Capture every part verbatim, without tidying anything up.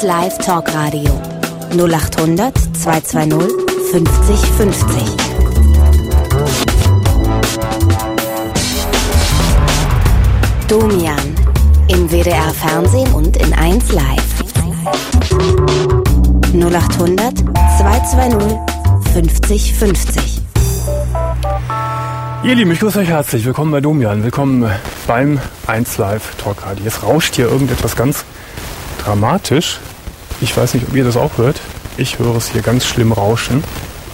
eins Live Talkradio null acht hundert zweihundertzweißig fünfzig fünfzig. Domian im W D R Fernsehen und in eins Live. null acht hundert zweihundertzweißig fünfzig fünfzig. Ihr Lieben, ich grüße euch herzlich. Willkommen bei Domian. Willkommen beim eins Live Talkradio. Es rauscht hier irgendetwas ganz dramatisch. Ich weiß nicht, ob ihr das auch hört. Ich höre es hier ganz schlimm rauschen.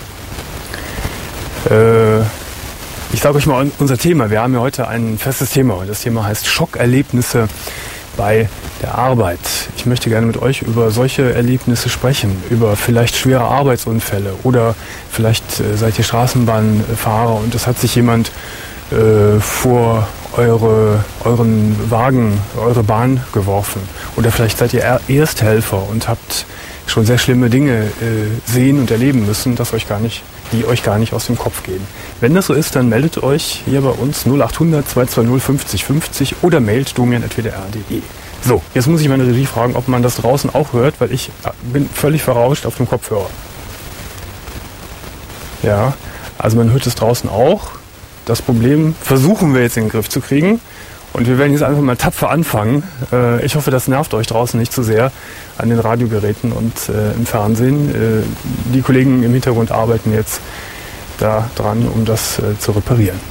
Äh, ich sage euch mal unser Thema. Wir haben ja heute ein festes Thema. Das Thema heißt Schockerlebnisse bei der Arbeit. Ich möchte gerne mit euch über solche Erlebnisse sprechen, über vielleicht schwere Arbeitsunfälle oder vielleicht äh, seid ihr Straßenbahnfahrer und es hat sich jemand äh, vor eure, euren Wagen, eure Bahn geworfen. Oder vielleicht seid ihr Ersthelfer und habt schon sehr schlimme Dinge äh, sehen und erleben müssen, dass euch gar nicht, die euch gar nicht aus dem Kopf gehen. Wenn das so ist, dann meldet euch hier bei uns null acht hundert zweihundertzweißig fünfzig fünfzig oder mailt domian at w d r punkt d e. So, jetzt muss ich meine Regie fragen, ob man das draußen auch hört, weil ich bin völlig verrauscht auf dem Kopfhörer. Ja, also man hört es draußen auch. Das Problem versuchen wir jetzt in den Griff zu kriegen. Und wir werden jetzt einfach mal tapfer anfangen. Äh, ich hoffe, das nervt euch draußen nicht zu sehr an den Radiogeräten und äh, im Fernsehen. Äh, die Kollegen im Hintergrund arbeiten jetzt da dran, um das äh, zu reparieren.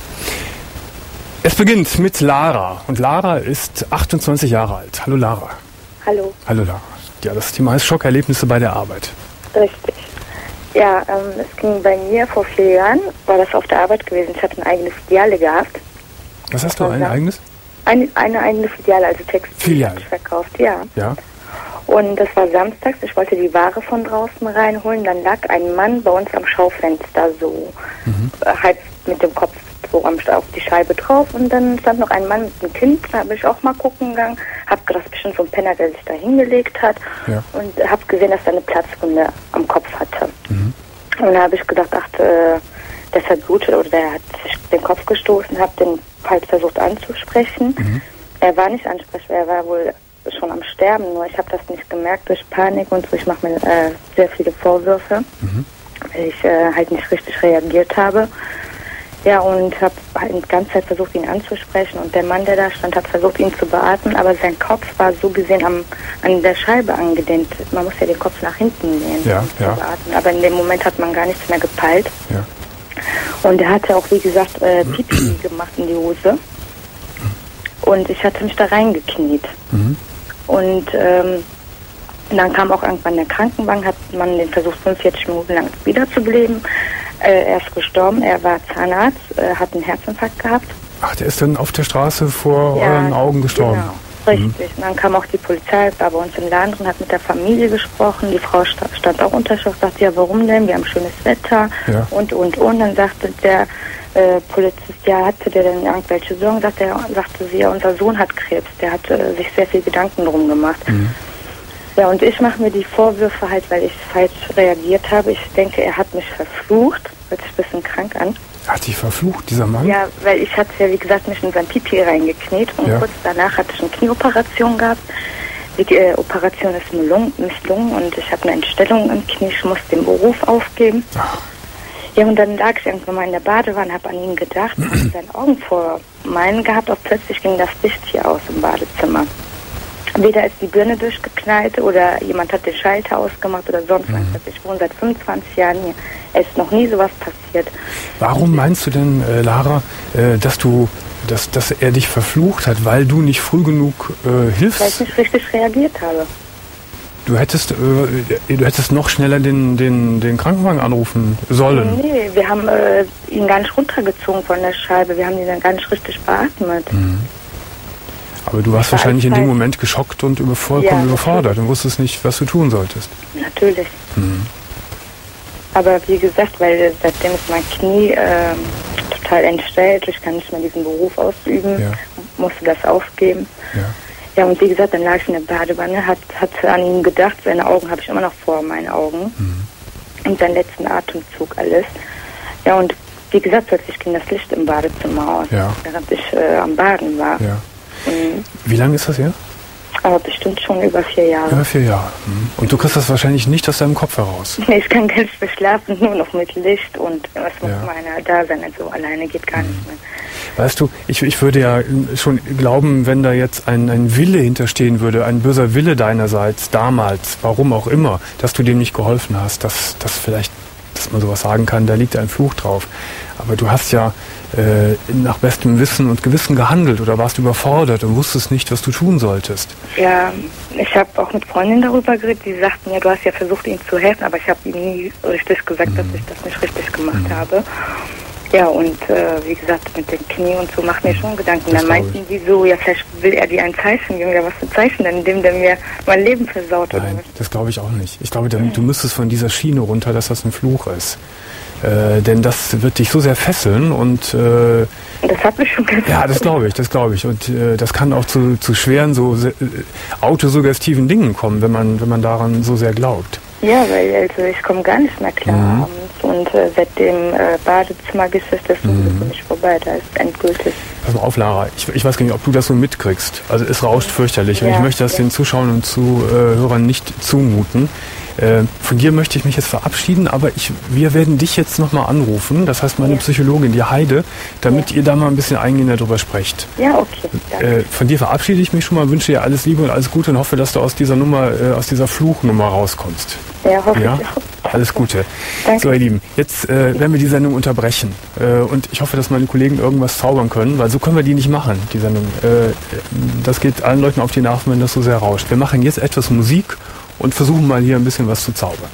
Es beginnt mit Lara. Und Lara ist achtundzwanzig Jahre alt. Hallo Lara. Hallo. Hallo Lara. Ja, das Thema heißt Schockerlebnisse bei der Arbeit. Richtig. Ja, ähm, es ging bei mir vor vier Jahren, war das auf der Arbeit gewesen. Ich hatte eine eigene Filiale gehabt. Was hast du, ein eigenes? Eine, eine eigene Filiale, also Textil Filiale. verkauft, ja. Ja. Und das war samstags, ich wollte die Ware von draußen reinholen, dann lag ein Mann bei uns am Schaufenster so, mhm. halb mit dem Kopf so am, auf die Scheibe drauf und dann stand noch ein Mann mit einem Kind, da habe ich auch mal gucken gegangen, habe gedacht, das ist bestimmt so ein Penner, der sich da hingelegt hat ja. und habe gesehen, dass er eine Platzwunde am Kopf hatte. Mhm. Und da habe ich gedacht, ach, äh, das hat blutet oder der hat sich den Kopf gestoßen, habe den halt versucht anzusprechen. Mhm. Er war nicht ansprechbar, er war wohl schon am Sterben, nur ich habe das nicht gemerkt durch Panik und so. Ich mache mir äh, sehr viele Vorwürfe, mhm. weil ich äh, halt nicht richtig reagiert habe. Ja, und habe halt die ganze Zeit versucht, ihn anzusprechen und der Mann, der da stand, hat versucht, ihn zu beatmen, aber sein Kopf war so gesehen am, an der Scheibe angedehnt. Man muss ja den Kopf nach hinten nehmen, ja, um ja. zu beatmen, aber in dem Moment hat man gar nichts mehr gepeilt. Ja. Und er hatte auch, wie gesagt, äh, Pipi gemacht in die Hose. Und ich hatte mich da reingekniet. Mhm. Und ähm, dann kam auch irgendwann der Krankenwagen, hat man den versucht, fünfundvierzig Minuten lang wiederzubeleben. Äh, er ist gestorben, er war Zahnarzt, äh, hat einen Herzinfarkt gehabt. Ach, der ist dann auf der Straße vor ja, euren Augen gestorben? Genau, richtig. Mhm. Und dann kam auch die Polizei, war bei uns im Laden drin, hat mit der Familie gesprochen. Die Frau sta- stand auch unter Schock, sagte, ja, warum denn? Wir haben schönes Wetter ja. und, und, und. Dann sagte der äh, Polizist, ja, hatte der denn irgendwelche Sorgen? Sagte, er, sagte sie, ja, unser Sohn hat Krebs. Der hat äh, sich sehr viel Gedanken drum gemacht. Mhm. Ja, und ich mache mir die Vorwürfe halt, weil ich falsch reagiert habe. Ich denke, er hat mich verflucht. Hört sich ein bisschen krank an. Hat dich verflucht, dieser Mann? Ja, weil ich hatte ja, wie gesagt, mich in sein Pipi reingekniet. Und ja. kurz danach hatte ich eine Knieoperation gehabt. Die äh, Operation ist misslungen, misslungen und ich habe eine Entstellung im Knie. Ich musste den Beruf aufgeben. Ach. Ja, und dann lag ich irgendwann mal in der Badewanne, habe an ihn gedacht, habe seine Augen vor meinen gehabt. Auch plötzlich ging das Licht hier aus im Badezimmer. Weder ist die Birne durchgeknallt oder jemand hat den Schalter ausgemacht oder sonst was. Mhm. Ich wohne seit fünfundzwanzig Jahren hier. Es ist noch nie sowas passiert. Warum meinst du denn, äh, Lara, äh, dass du, dass, dass er dich verflucht hat, weil du nicht früh genug äh, hilfst? Weil ich nicht richtig reagiert habe. Du hättest, äh, du hättest noch schneller den, den, den Krankenwagen anrufen sollen. Nee, wir haben äh, ihn gar nicht runtergezogen von der Scheibe. Wir haben ihn dann gar nicht richtig beatmet. Mhm. Aber du warst wahrscheinlich in dem Moment geschockt und über, vollkommen ja, überfordert und wusstest nicht, was du tun solltest. Natürlich. Mhm. Aber wie gesagt, weil seitdem ist mein Knie äh, total entstellt, ich kann nicht mehr diesen Beruf ausüben, ja. musste das aufgeben. Ja. Ja, und wie gesagt, dann lag ich in der Badewanne, hat, hat an ihn gedacht, seine Augen habe ich immer noch vor meinen Augen. Mhm. Und seinen letzten Atemzug alles. Ja, und wie gesagt, plötzlich ging das Licht im Badezimmer aus, ja. während ich äh, am Baden war. Ja. Wie lange ist das her? Aber bestimmt schon über vier Jahre. Über vier Jahre. Hm. Und du kriegst das wahrscheinlich nicht aus deinem Kopf heraus. Nee, ich kann gar nicht mehr schlafen, nur noch mit Licht und es muss Ja. mal einer da sein. Also alleine geht gar nicht mehr. Weißt du, ich, ich würde ja schon glauben, wenn da jetzt ein, ein Wille hinterstehen würde, ein böser Wille deinerseits, damals, warum auch immer, dass du dem nicht geholfen hast, dass, dass vielleicht, dass man sowas sagen kann, da liegt ein Fluch drauf. Aber du hast ja äh, nach bestem Wissen und Gewissen gehandelt oder warst überfordert und wusstest nicht, was du tun solltest. Ja, ich habe auch mit Freundinnen darüber geredet, die sagten, ja, du hast ja versucht, ihnen zu helfen, aber ich habe ihnen nie richtig gesagt, mhm. dass ich das nicht richtig gemacht mhm. habe. Ja, und äh, wie gesagt, mit dem Knie und so macht mir schon Gedanken. Das Dann meinten die so, ja, vielleicht will er dir ein Zeichen geben. Ja, was für ein Zeichen denn, indem der mir mein Leben versaut hat? Nein, das glaube ich auch nicht. Ich glaube, mhm. du müsstest von dieser Schiene runter, dass das ein Fluch ist. Äh, denn das wird dich so sehr fesseln und äh, das hat mich schon gesagt. Ja, das glaube ich, das glaube ich. Und äh, das kann auch zu, zu schweren, so äh, autosuggestiven Dingen kommen, wenn man, wenn man daran so sehr glaubt. Ja, weil also ich komme gar nicht mehr klar mhm. abends und äh, seit dem äh, Badezimmer ist das mhm. für mich vorbei, da ist endgültig. Pass mal auf, Lara, ich, ich weiß gar nicht, ob du das so mitkriegst. Also es rauscht fürchterlich ja, und ich möchte das ja. den Zuschauern und Zuhörern nicht zumuten. Äh, von dir möchte ich mich jetzt verabschieden, aber ich, wir werden dich jetzt nochmal anrufen, das heißt meine ja. Psychologin, die Heide, damit ja. ihr da mal ein bisschen eingehender drüber sprecht. Ja, okay. Äh, von dir verabschiede ich mich schon mal, wünsche dir alles Liebe und alles Gute und hoffe, dass du aus dieser Nummer, äh, aus dieser Fluchnummer rauskommst. Ja, hoffe ja? ich auch. Alles Gute. Danke. So, ihr Lieben, jetzt äh, werden wir die Sendung unterbrechen. Äh, und ich hoffe, dass meine Kollegen irgendwas zaubern können, weil so können wir die nicht machen, die Sendung. Äh, das geht allen Leuten auf die Nerven, wenn das so sehr rauscht. Wir machen jetzt etwas Musik und versuchen mal hier ein bisschen was zu zaubern.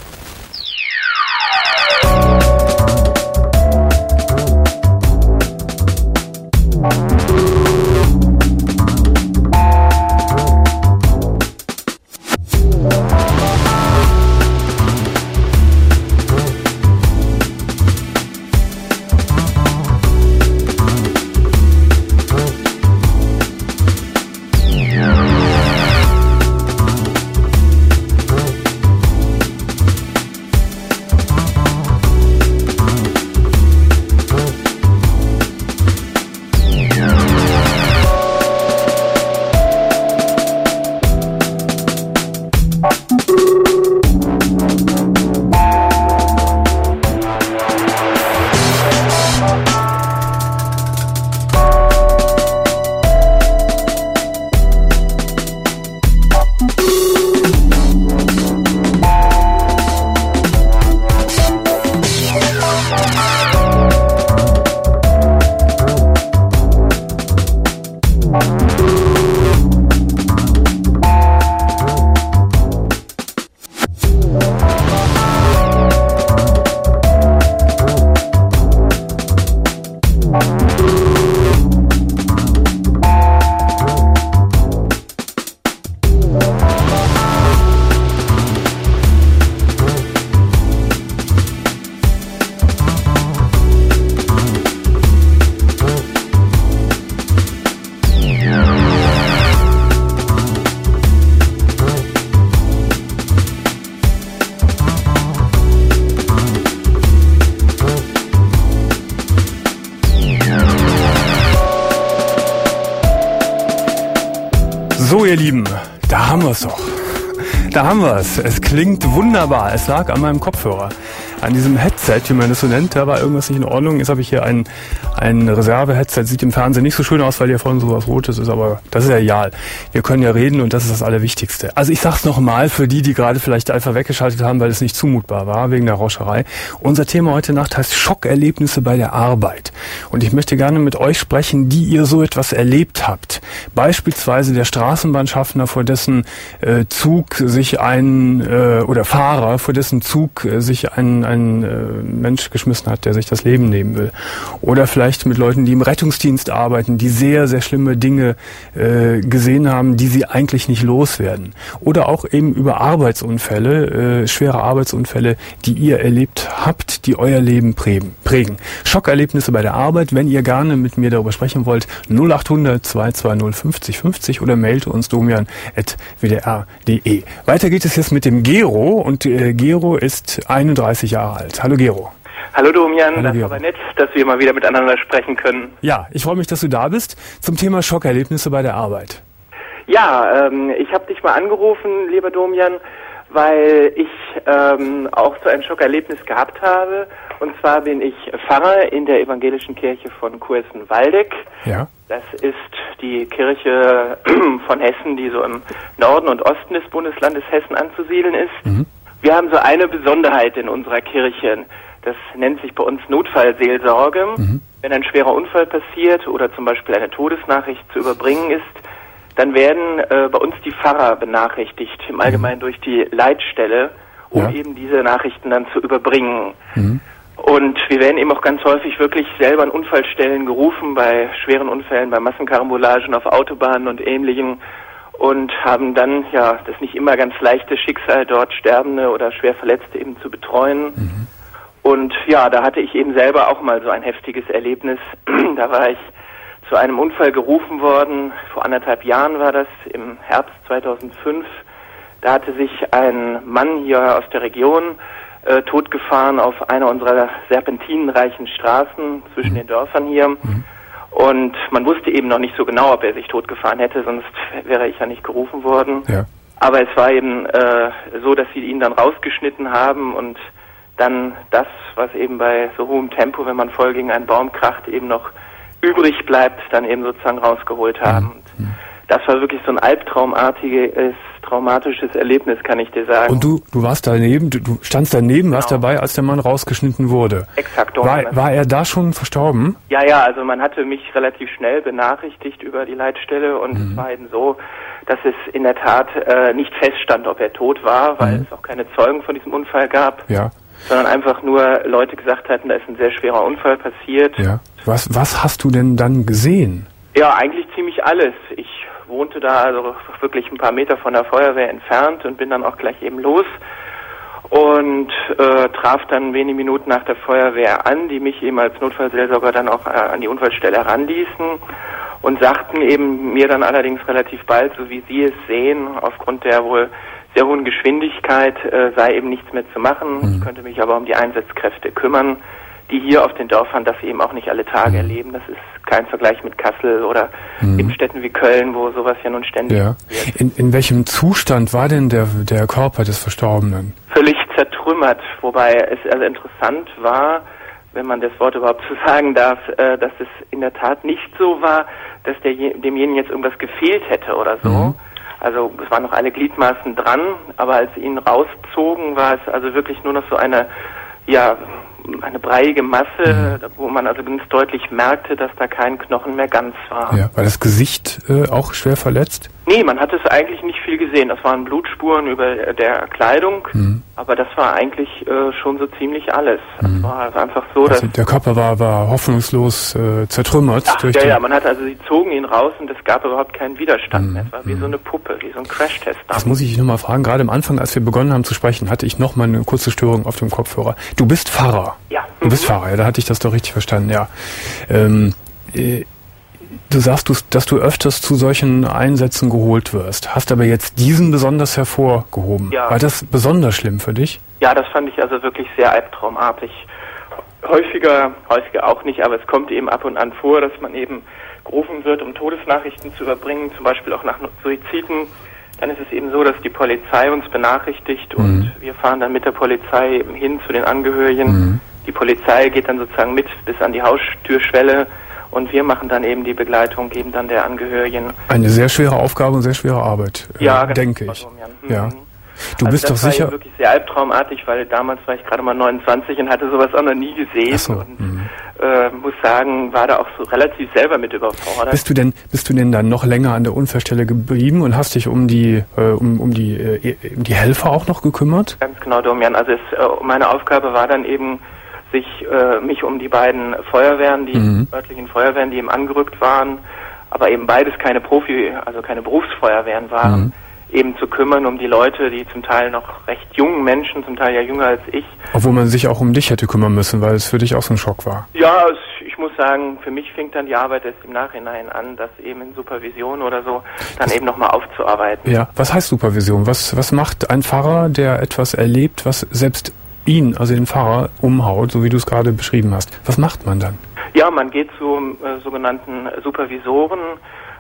So, ihr Lieben, da haben wir es doch. Da haben wir es. Es klingt wunderbar. Es lag an meinem Kopfhörer. An diesem Headset, wie man das so nennt, da war irgendwas nicht in Ordnung. Jetzt habe ich hier ein, ein Reserve-Headset. Sieht im Fernsehen nicht so schön aus, weil hier vorne so was Rotes ist, aber das ist ja egal. Wir können ja reden und das ist das Allerwichtigste. Also ich sag's nochmal für die, die gerade vielleicht einfach weggeschaltet haben, weil es nicht zumutbar war, wegen der Rauscherei. Unser Thema heute Nacht heißt Schockerlebnisse bei der Arbeit. Und ich möchte gerne mit euch sprechen, die ihr so etwas erlebt habt. Beispielsweise der Straßenbahnschaffner, vor dessen äh, Zug sich ein, äh, oder Fahrer, vor dessen Zug äh, sich ein ein äh, Mensch geschmissen hat, der sich das Leben nehmen will. Oder vielleicht mit Leuten, die im Rettungsdienst arbeiten, die sehr, sehr schlimme Dinge äh, gesehen haben, die sie eigentlich nicht loswerden. Oder auch eben über Arbeitsunfälle, äh, schwere Arbeitsunfälle, die ihr erlebt habt, die euer Leben prägen. prägen. Schockerlebnisse bei der Arbeit, wenn ihr gerne mit mir darüber sprechen wollt, null acht hundert zwei zwei null fünfzig fünfzig oder mailt uns domian at w d r punkt d e. Weiter geht es jetzt mit dem Gero und äh, Gero ist einunddreißig Jahre alt. Hallo Gero. Hallo Domian, Hallo, das ist Gero. aber nett, dass wir mal wieder miteinander sprechen können. Ja, ich freue mich, dass du da bist zum Thema Schockerlebnisse bei der Arbeit. Ja, ähm, ich habe dich mal angerufen, lieber Domian, weil ich ähm, auch so ein Schockerlebnis gehabt habe. Und zwar bin ich Pfarrer in der evangelischen Kirche von Kursen-Waldeck. Ja. Das ist die Kirche von Hessen, die so im Norden und Osten des Bundeslandes Hessen anzusiedeln ist. Mhm. Wir haben so eine Besonderheit in unserer Kirche. Das nennt sich bei uns Notfallseelsorge. Mhm. Wenn ein schwerer Unfall passiert oder zum Beispiel eine Todesnachricht zu überbringen ist, dann werden äh, bei uns die Pfarrer benachrichtigt, im Allgemeinen mhm. durch die Leitstelle, um ja. eben diese Nachrichten dann zu überbringen. Mhm. Und wir werden eben auch ganz häufig wirklich selber an Unfallstellen gerufen, bei schweren Unfällen, bei Massenkarambolagen auf Autobahnen und Ähnlichem, und haben dann ja das nicht immer ganz leichte Schicksal, dort Sterbende oder schwer Verletzte eben zu betreuen. Mhm. Und ja, da hatte ich eben selber auch mal so ein heftiges Erlebnis. Da war ich zu einem Unfall gerufen worden, vor anderthalb Jahren war das, im Herbst zweitausendfünf. Da hatte sich ein Mann hier aus der Region äh, totgefahren auf einer unserer serpentinenreichen Straßen zwischen den Dörfern hier. Mhm. Und man wusste eben noch nicht so genau, ob er sich totgefahren hätte, sonst wäre ich ja nicht gerufen worden. Ja. Aber es war eben äh, so, dass sie ihn dann rausgeschnitten haben und dann das, was eben bei so hohem Tempo, wenn man voll gegen einen Baum kracht, eben noch übrig bleibt, dann eben sozusagen rausgeholt haben. Und das war wirklich so ein albtraumartiges, traumatisches Erlebnis, kann ich dir sagen. Und du, du warst daneben, du, du standst daneben, warst genau. dabei, als der Mann rausgeschnitten wurde. Exakt. War, war er da schon verstorben? Ja, ja, also man hatte mich relativ schnell benachrichtigt über die Leitstelle und mhm. es war eben so, dass es in der Tat äh, nicht feststand, ob er tot war, weil mhm. es auch keine Zeugen von diesem Unfall gab. Ja. Sondern einfach nur Leute gesagt hatten, da ist ein sehr schwerer Unfall passiert. Ja. Was, was hast du denn dann gesehen? Ja, eigentlich ziemlich alles. Ich wohnte da also wirklich ein paar Meter von der Feuerwehr entfernt und bin dann auch gleich eben los und äh, traf dann wenige Minuten nach der Feuerwehr an, die mich eben als Notfallseelsorger dann auch äh, an die Unfallstelle heranließen und sagten eben mir dann allerdings relativ bald, so wie sie es sehen, aufgrund der wohl sehr hohen Geschwindigkeit äh, sei eben nichts mehr zu machen. Mhm. Ich könnte mich aber um die Einsatzkräfte kümmern, die hier auf den Dörfern das eben auch nicht alle Tage mhm. erleben. Das ist kein Vergleich mit Kassel oder mhm. in Städten wie Köln, wo sowas ja nun ständig ja. passiert. In, in welchem Zustand war denn der, der Körper des Verstorbenen? Völlig zertrümmert, wobei es also interessant war, wenn man das Wort überhaupt so sagen darf, äh, dass es in der Tat nicht so war, dass der, demjenigen jetzt irgendwas gefehlt hätte oder so. Mhm. Also es waren noch alle Gliedmaßen dran, aber als sie ihn rauszogen, war es also wirklich nur noch so eine, ja, eine breiige Masse, mhm. wo man also ganz deutlich merkte, dass da kein Knochen mehr ganz war. Ja, war das Gesicht äh, auch schwer verletzt? Nee, man hat es eigentlich nicht viel gesehen. Das waren Blutspuren über der Kleidung, mhm. aber das war eigentlich äh, schon so ziemlich alles. Es mhm. war also einfach so, also dass... Der Körper war, war hoffnungslos äh, zertrümmert. Ach, durch ja, die... ja, man hat also, sie zogen ihn raus und es gab überhaupt keinen Widerstand mehr. Es war wie so eine Puppe, wie so ein Crashtest. Das muss ich dich nochmal fragen. Gerade am Anfang, als wir begonnen haben zu sprechen, hatte ich nochmal eine kurze Störung auf dem Kopfhörer. Du bist Pfarrer. Ja. Du bist mhm. Pfarrer, ja, da hatte ich das doch richtig verstanden, ja. Ähm, äh, Du sagst, dass du öfters zu solchen Einsätzen geholt wirst, hast aber jetzt diesen besonders hervorgehoben. Ja. War das besonders schlimm für dich? Ja, das fand ich also wirklich sehr albtraumartig. Häufiger, häufiger auch nicht, aber es kommt eben ab und an vor, dass man eben gerufen wird, um Todesnachrichten zu überbringen, zum Beispiel auch nach Suiziden. Dann ist es eben so, dass die Polizei uns benachrichtigt mhm. und wir fahren dann mit der Polizei eben hin zu den Angehörigen. Mhm. Die Polizei geht dann sozusagen mit bis an die Haustürschwelle. Und wir machen dann eben die Begleitung, geben dann der Angehörigen. Eine sehr schwere Aufgabe und sehr schwere Arbeit, ja, äh, denke ich. Mhm. Ja. Du also bist das doch war sicher. Wirklich sehr albtraumartig, weil damals war ich gerade mal neunundzwanzig und hatte sowas auch noch nie gesehen. Ach so. Und mhm. äh, muss sagen, war da auch so relativ selber mit überfordert. Bist du denn, bist du denn dann noch länger an der Unfallstelle geblieben und hast dich um die, äh, um, um die, äh, um die Helfer auch noch gekümmert? Ganz genau, Domian. Also es, äh, meine Aufgabe war dann eben, sich äh, mich um die beiden Feuerwehren, die mhm. örtlichen Feuerwehren, die eben angerückt waren, aber eben beides keine Profi, also keine Berufsfeuerwehren waren, mhm. eben zu kümmern um die Leute, die zum Teil noch recht jungen Menschen, zum Teil ja jünger als ich. Obwohl man sich auch um dich hätte kümmern müssen, weil es für dich auch so ein Schock war. Ja, es, ich muss sagen, für mich fing dann die Arbeit erst im Nachhinein an, das eben in Supervision oder so dann das eben nochmal aufzuarbeiten. Ja, was heißt Supervision? Was, was macht ein Pfarrer, der etwas erlebt, was selbst ihn, also den Pfarrer, umhaut, so wie du es gerade beschrieben hast? Was macht man dann? Ja, man geht zu äh, sogenannten Supervisoren,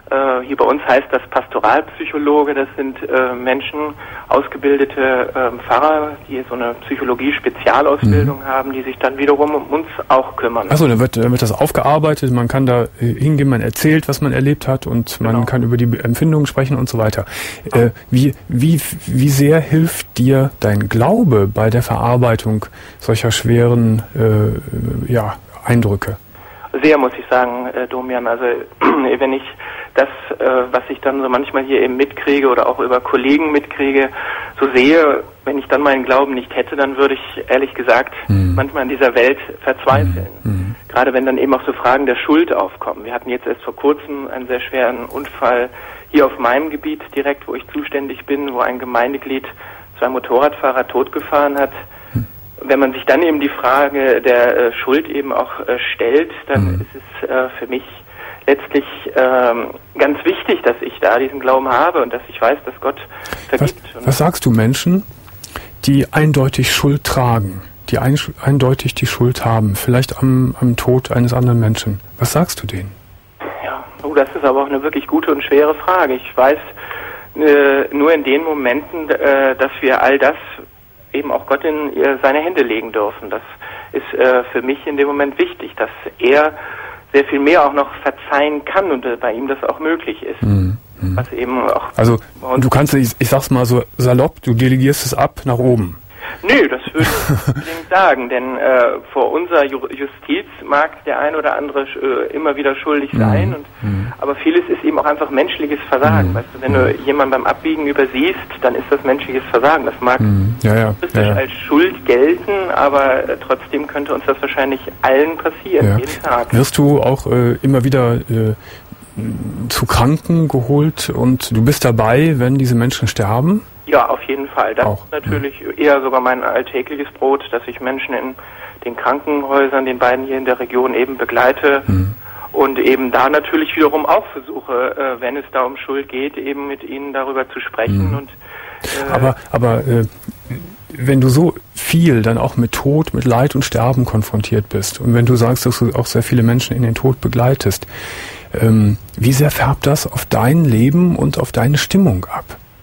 Äh, hier bei uns heißt das Pastoralpsychologe. Das sind äh, Menschen, ausgebildete äh, Pfarrer, die so eine Psychologie-Spezialausbildung mhm. haben, die sich dann wiederum um uns auch kümmern. Achso, dann wird, dann wird das aufgearbeitet, man kann da äh, hingehen, man erzählt, was man erlebt hat und man genau. kann über die Empfindungen sprechen und so weiter. Äh, wie, wie, wie sehr hilft dir dein Glaube bei der Verarbeitung solcher schweren äh, ja, Eindrücke? Sehr, muss ich sagen, äh, Domian. Also wenn ich das, äh, was ich dann so manchmal hier eben mitkriege oder auch über Kollegen mitkriege, so sehe, wenn ich dann meinen Glauben nicht hätte, dann würde ich ehrlich gesagt mhm. manchmal in dieser Welt verzweifeln. Mhm. Gerade wenn dann eben auch so Fragen der Schuld aufkommen. Wir hatten jetzt erst vor kurzem einen sehr schweren Unfall hier auf meinem Gebiet direkt, wo ich zuständig bin, wo ein Gemeindeglied zwei Motorradfahrer totgefahren hat. Wenn man sich dann eben die Frage der äh, Schuld eben auch äh, stellt, dann mhm. ist es äh, für mich letztlich ähm, ganz wichtig, dass ich da diesen Glauben habe und dass ich weiß, dass Gott vergibt. Was, was sagst du Menschen, die eindeutig Schuld tragen, die ein, eindeutig die Schuld haben, vielleicht am, am Tod eines anderen Menschen? Was sagst du denen? Ja, oh, das ist aber auch eine wirklich gute und schwere Frage. Ich weiß äh, nur in den Momenten, äh, dass wir all das eben auch Gott in seine Hände legen dürfen. Das ist äh, für mich in dem Moment wichtig, dass er sehr viel mehr auch noch verzeihen kann und äh, bei ihm das auch möglich ist. Mhm. Was eben auch also du kannst, ich, ich sag's mal so salopp, du delegierst es ab nach oben. Nö, das würde ich unbedingt sagen, denn äh, vor unserer Justiz mag der ein oder andere äh, immer wieder schuldig sein, und, mhm. aber vieles ist eben auch einfach menschliches Versagen. Mhm. Weißt du, wenn du jemanden beim Abbiegen übersiehst, dann ist das menschliches Versagen. Das mag mhm. ja, ja, ja, ja. als Schuld gelten, aber äh, trotzdem könnte uns das wahrscheinlich allen passieren, ja. jeden Tag. Wirst du auch äh, immer wieder äh, zu Kranken geholt und du bist dabei, wenn diese Menschen sterben? Ja, auf jeden Fall. Das auch, ist natürlich ja. eher sogar mein alltägliches Brot, dass ich Menschen in den Krankenhäusern, den beiden hier in der Region eben begleite mhm. und eben da natürlich wiederum auch versuche, äh, wenn es da um Schuld geht, eben mit ihnen darüber zu sprechen. Mhm. Und äh, aber aber äh, wenn du so viel dann auch mit Tod, mit Leid und Sterben konfrontiert bist und wenn du sagst, dass du auch sehr viele Menschen in den Tod begleitest, ähm, wie sehr färbt das auf dein Leben und auf deine Stimmung ab?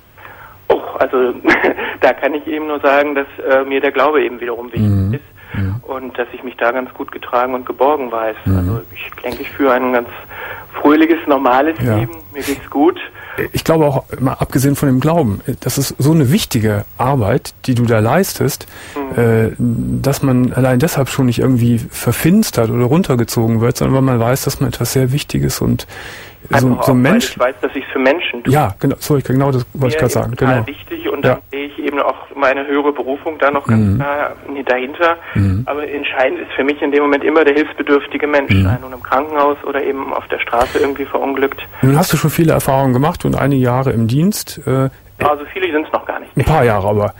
Also da kann ich eben nur sagen, dass äh, mir der Glaube eben wiederum wichtig mhm. ist mhm. und dass ich mich da ganz gut getragen und geborgen weiß. Mhm. Also ich denke, ich führe ein ganz fröhliches, normales ja. Leben, mir geht's gut. Ich glaube auch, mal abgesehen von dem Glauben, das ist so eine wichtige Arbeit, die du da leistest, mhm. äh, dass man allein deshalb schon nicht irgendwie verfinstert oder runtergezogen wird, sondern weil man weiß, dass man etwas sehr Wichtiges und so, so ein Mensch. Ich weiß, dass ich es für Menschen tue. Ja, genau, sorry, genau das wollte ich gerade sagen. Total genau. wichtig und dann ja. sehe ich eben auch meine höhere Berufung da noch ganz mhm. klar dahinter. Mhm. Aber entscheidend ist für mich in dem Moment immer der hilfsbedürftige Mensch, mhm. sei nun im Krankenhaus oder eben auf der Straße irgendwie verunglückt. Nun hast du schon viele Erfahrungen gemacht und einige Jahre im Dienst. Äh, also viele sind es noch gar nicht. Ein paar Jahre, aber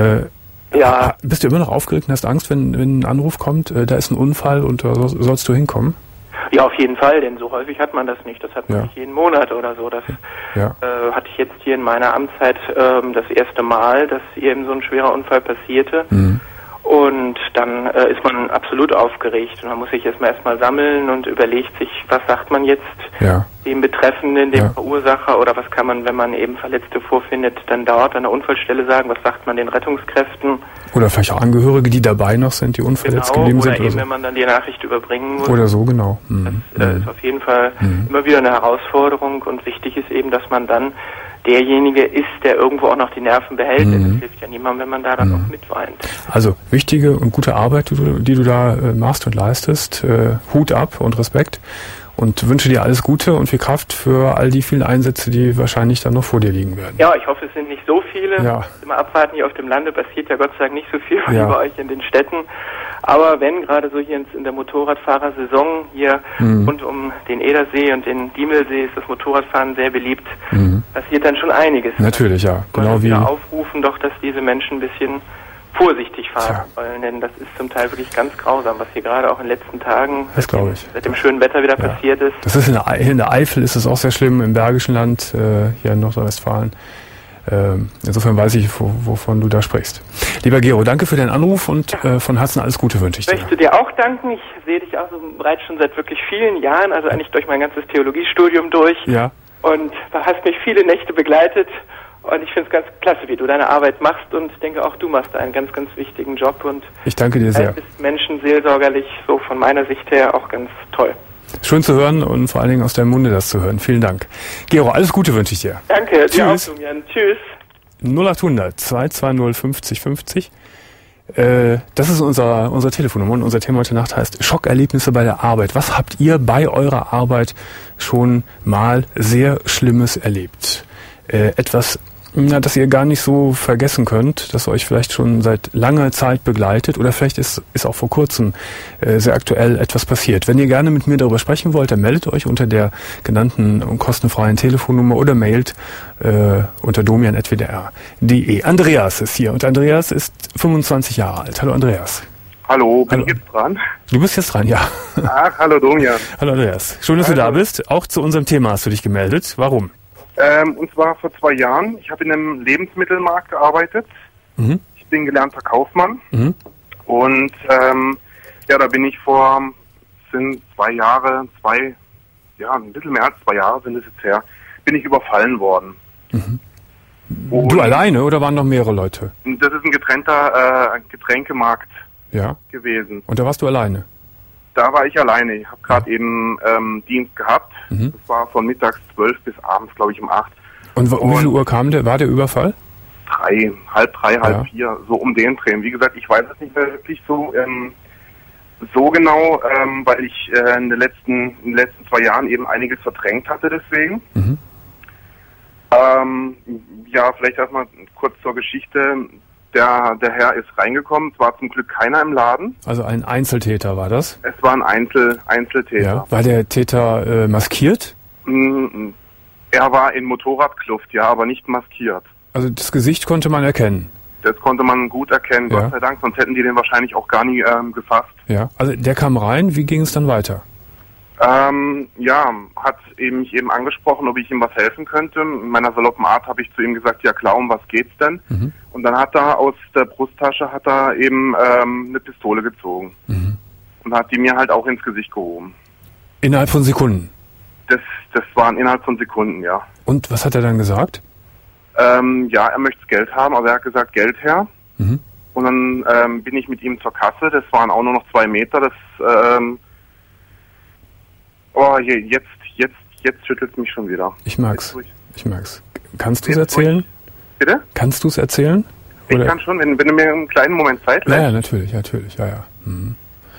äh, ja. bist du immer noch aufgeregt und hast Angst, wenn, wenn ein Anruf kommt, äh, da ist ein Unfall und da soll, sollst du hinkommen? Ja, auf jeden Fall, denn so häufig hat man das nicht. Das hat man ja. nicht jeden Monat oder so. Das ja. äh, hatte ich jetzt hier in meiner Amtszeit ähm, das erste Mal, dass eben so ein schwerer Unfall passierte. Mhm. Und dann äh, ist man absolut aufgeregt und man muss sich erstmal erstmal sammeln und überlegt sich, was sagt man jetzt ja. dem Betreffenden, dem ja. Verursacher, oder was kann man, wenn man eben Verletzte vorfindet, dann dort an der Unfallstelle sagen, was sagt man den Rettungskräften. Oder vielleicht auch Angehörige, die dabei noch sind, die unverletzt genau, geblieben oder sind. Oder eben, so. wenn man dann die Nachricht überbringen muss. Oder so, genau. Mhm. Das äh, ist auf jeden Fall mhm. immer wieder eine Herausforderung und wichtig ist eben, dass man dann derjenige ist, der irgendwo auch noch die Nerven behält. Mhm. Es hilft ja niemandem, wenn man da dann mhm. auch mitweint. Also wichtige und gute Arbeit, die du, die du da äh, machst und leistest. Äh, Hut ab und Respekt. Und wünsche dir alles Gute und viel Kraft für all die vielen Einsätze, die wahrscheinlich dann noch vor dir liegen werden. Ja, ich hoffe, es sind nicht so viele. Ja. Immer abwarten, hier auf dem Lande passiert ja Gott sei Dank nicht so viel wie ja. bei euch in den Städten. Aber wenn gerade so hier in der Motorradfahrersaison hier mhm. rund um den Edersee und den Diemelsee ist das Motorradfahren sehr beliebt, mhm. passiert dann schon einiges. Natürlich, ja. Genau wie aufrufen doch, dass diese Menschen ein bisschen vorsichtig fahren wollen, denn das ist zum Teil wirklich ganz grausam, was hier gerade auch in den letzten Tagen das glaube ich. seit dem schönen Wetter wieder ja. passiert ist. Das ist in der, in der Eifel ist es auch sehr schlimm, im Bergischen Land, äh, hier in Nordrhein-Westfalen. Ähm, insofern weiß ich, wo, wovon du da sprichst. Lieber Gero, danke für deinen Anruf und äh, von Herzen alles Gute wünsche ich dir. Ich möchte dir auch danken. Ich sehe dich auch so bereits schon seit wirklich vielen Jahren, also eigentlich durch mein ganzes Theologiestudium durch. Ja. und hast mich viele Nächte begleitet. Und ich finde es ganz klasse, wie du deine Arbeit machst und denke auch, du machst einen ganz, ganz wichtigen Job und ich danke dir sehr. bist menschenseelsorgerlich, so von meiner Sicht her auch ganz toll. Schön zu hören und vor allen Dingen aus deinem Munde das zu hören. Vielen Dank. Gero, alles Gute wünsche ich dir. Danke, Tschüss. dir auch, Domian. Tschüss. null acht hundert zwei zwei null fünfzig fünfzig. Äh, das ist unser, unsere Telefonnummer und unser Thema heute Nacht heißt Schockerlebnisse bei der Arbeit. Was habt ihr bei eurer Arbeit schon mal sehr Schlimmes erlebt? Äh, etwas, na, das ihr gar nicht so vergessen könnt, das euch vielleicht schon seit langer Zeit begleitet oder vielleicht ist, ist auch vor kurzem äh, sehr aktuell etwas passiert. Wenn ihr gerne mit mir darüber sprechen wollt, dann meldet euch unter der genannten und kostenfreien Telefonnummer oder mailt äh, unter domian at w d r punkt d e. Andreas ist hier und Andreas ist fünfundzwanzig Jahre alt. Hallo Andreas. Hallo, bin Hallo. ich jetzt dran? Du bist jetzt dran, ja. Ach, hallo Domian. Hallo Andreas. Schön, dass Hallo. du da bist. Auch zu unserem Thema hast du dich gemeldet. Warum? Ähm, und zwar vor zwei Jahren. Ich habe in einem Lebensmittelmarkt gearbeitet. Mhm. Ich bin gelernter Kaufmann. Mhm. Und ähm, ja, da bin ich vor, sind zwei Jahre, zwei, ja, ein bisschen mehr als zwei Jahre sind es jetzt her, bin ich überfallen worden. Mhm. Und Du alleine oder waren noch mehrere Leute? Das ist ein getrennter äh, Getränkemarkt Ja. gewesen. Und da warst du alleine? Da war ich alleine. Ich habe gerade eben ähm, Dienst gehabt. Mhm. Das war von mittags zwölf bis abends, glaube ich, um acht. Und um wie viel Uhr kam der? War der Überfall? Drei, halb drei, halb Ja. vier, so um den Dreh. Wie gesagt, ich weiß es nicht mehr wirklich so ähm, so genau, ähm, weil ich äh, in den letzten in den letzten zwei Jahren eben einiges verdrängt hatte deswegen. Mhm. Ähm, ja, vielleicht erstmal kurz zur Geschichte. Der, der Herr ist reingekommen, es war zum Glück keiner im Laden. Also ein Einzeltäter war das? Es war ein Einzel, Einzeltäter. Ja. War der Täter äh, maskiert? Mm, Er war in Motorradkluft, ja, aber nicht maskiert. Also das Gesicht konnte man erkennen. Das konnte man gut erkennen, Ja. Gott sei Dank, sonst hätten die den wahrscheinlich auch gar nie ähm, gefasst. Ja. Also der kam rein, wie ging es dann weiter? Ähm, ja, hat eben mich eben angesprochen, ob ich ihm was helfen könnte. In meiner saloppen Art habe ich zu ihm gesagt, ja klar, um was geht's denn? Mhm. Und dann hat er aus der Brusttasche hat er eben ähm, eine Pistole gezogen. Mhm. Und hat die mir halt auch ins Gesicht gehoben. Innerhalb von Sekunden? Das, das waren innerhalb von Sekunden, ja. Und was hat er dann gesagt? Ähm, ja, er möchte Geld haben, aber er hat gesagt, Geld her. Mhm. Und dann ähm, bin ich mit ihm zur Kasse, das waren auch nur noch zwei Meter, das, ähm, oh, je, jetzt, jetzt, jetzt schüttelt es mich schon wieder. Ich mag's. Jetzt, wo ich- Ich mag's. Kannst du es Jetzt, wo erzählen? Bitte? Kannst du es erzählen? Ich Oder? kann schon, wenn, wenn du mir einen kleinen Moment Zeit Ja, lässt. ja, natürlich, natürlich, ja, ja. Mhm.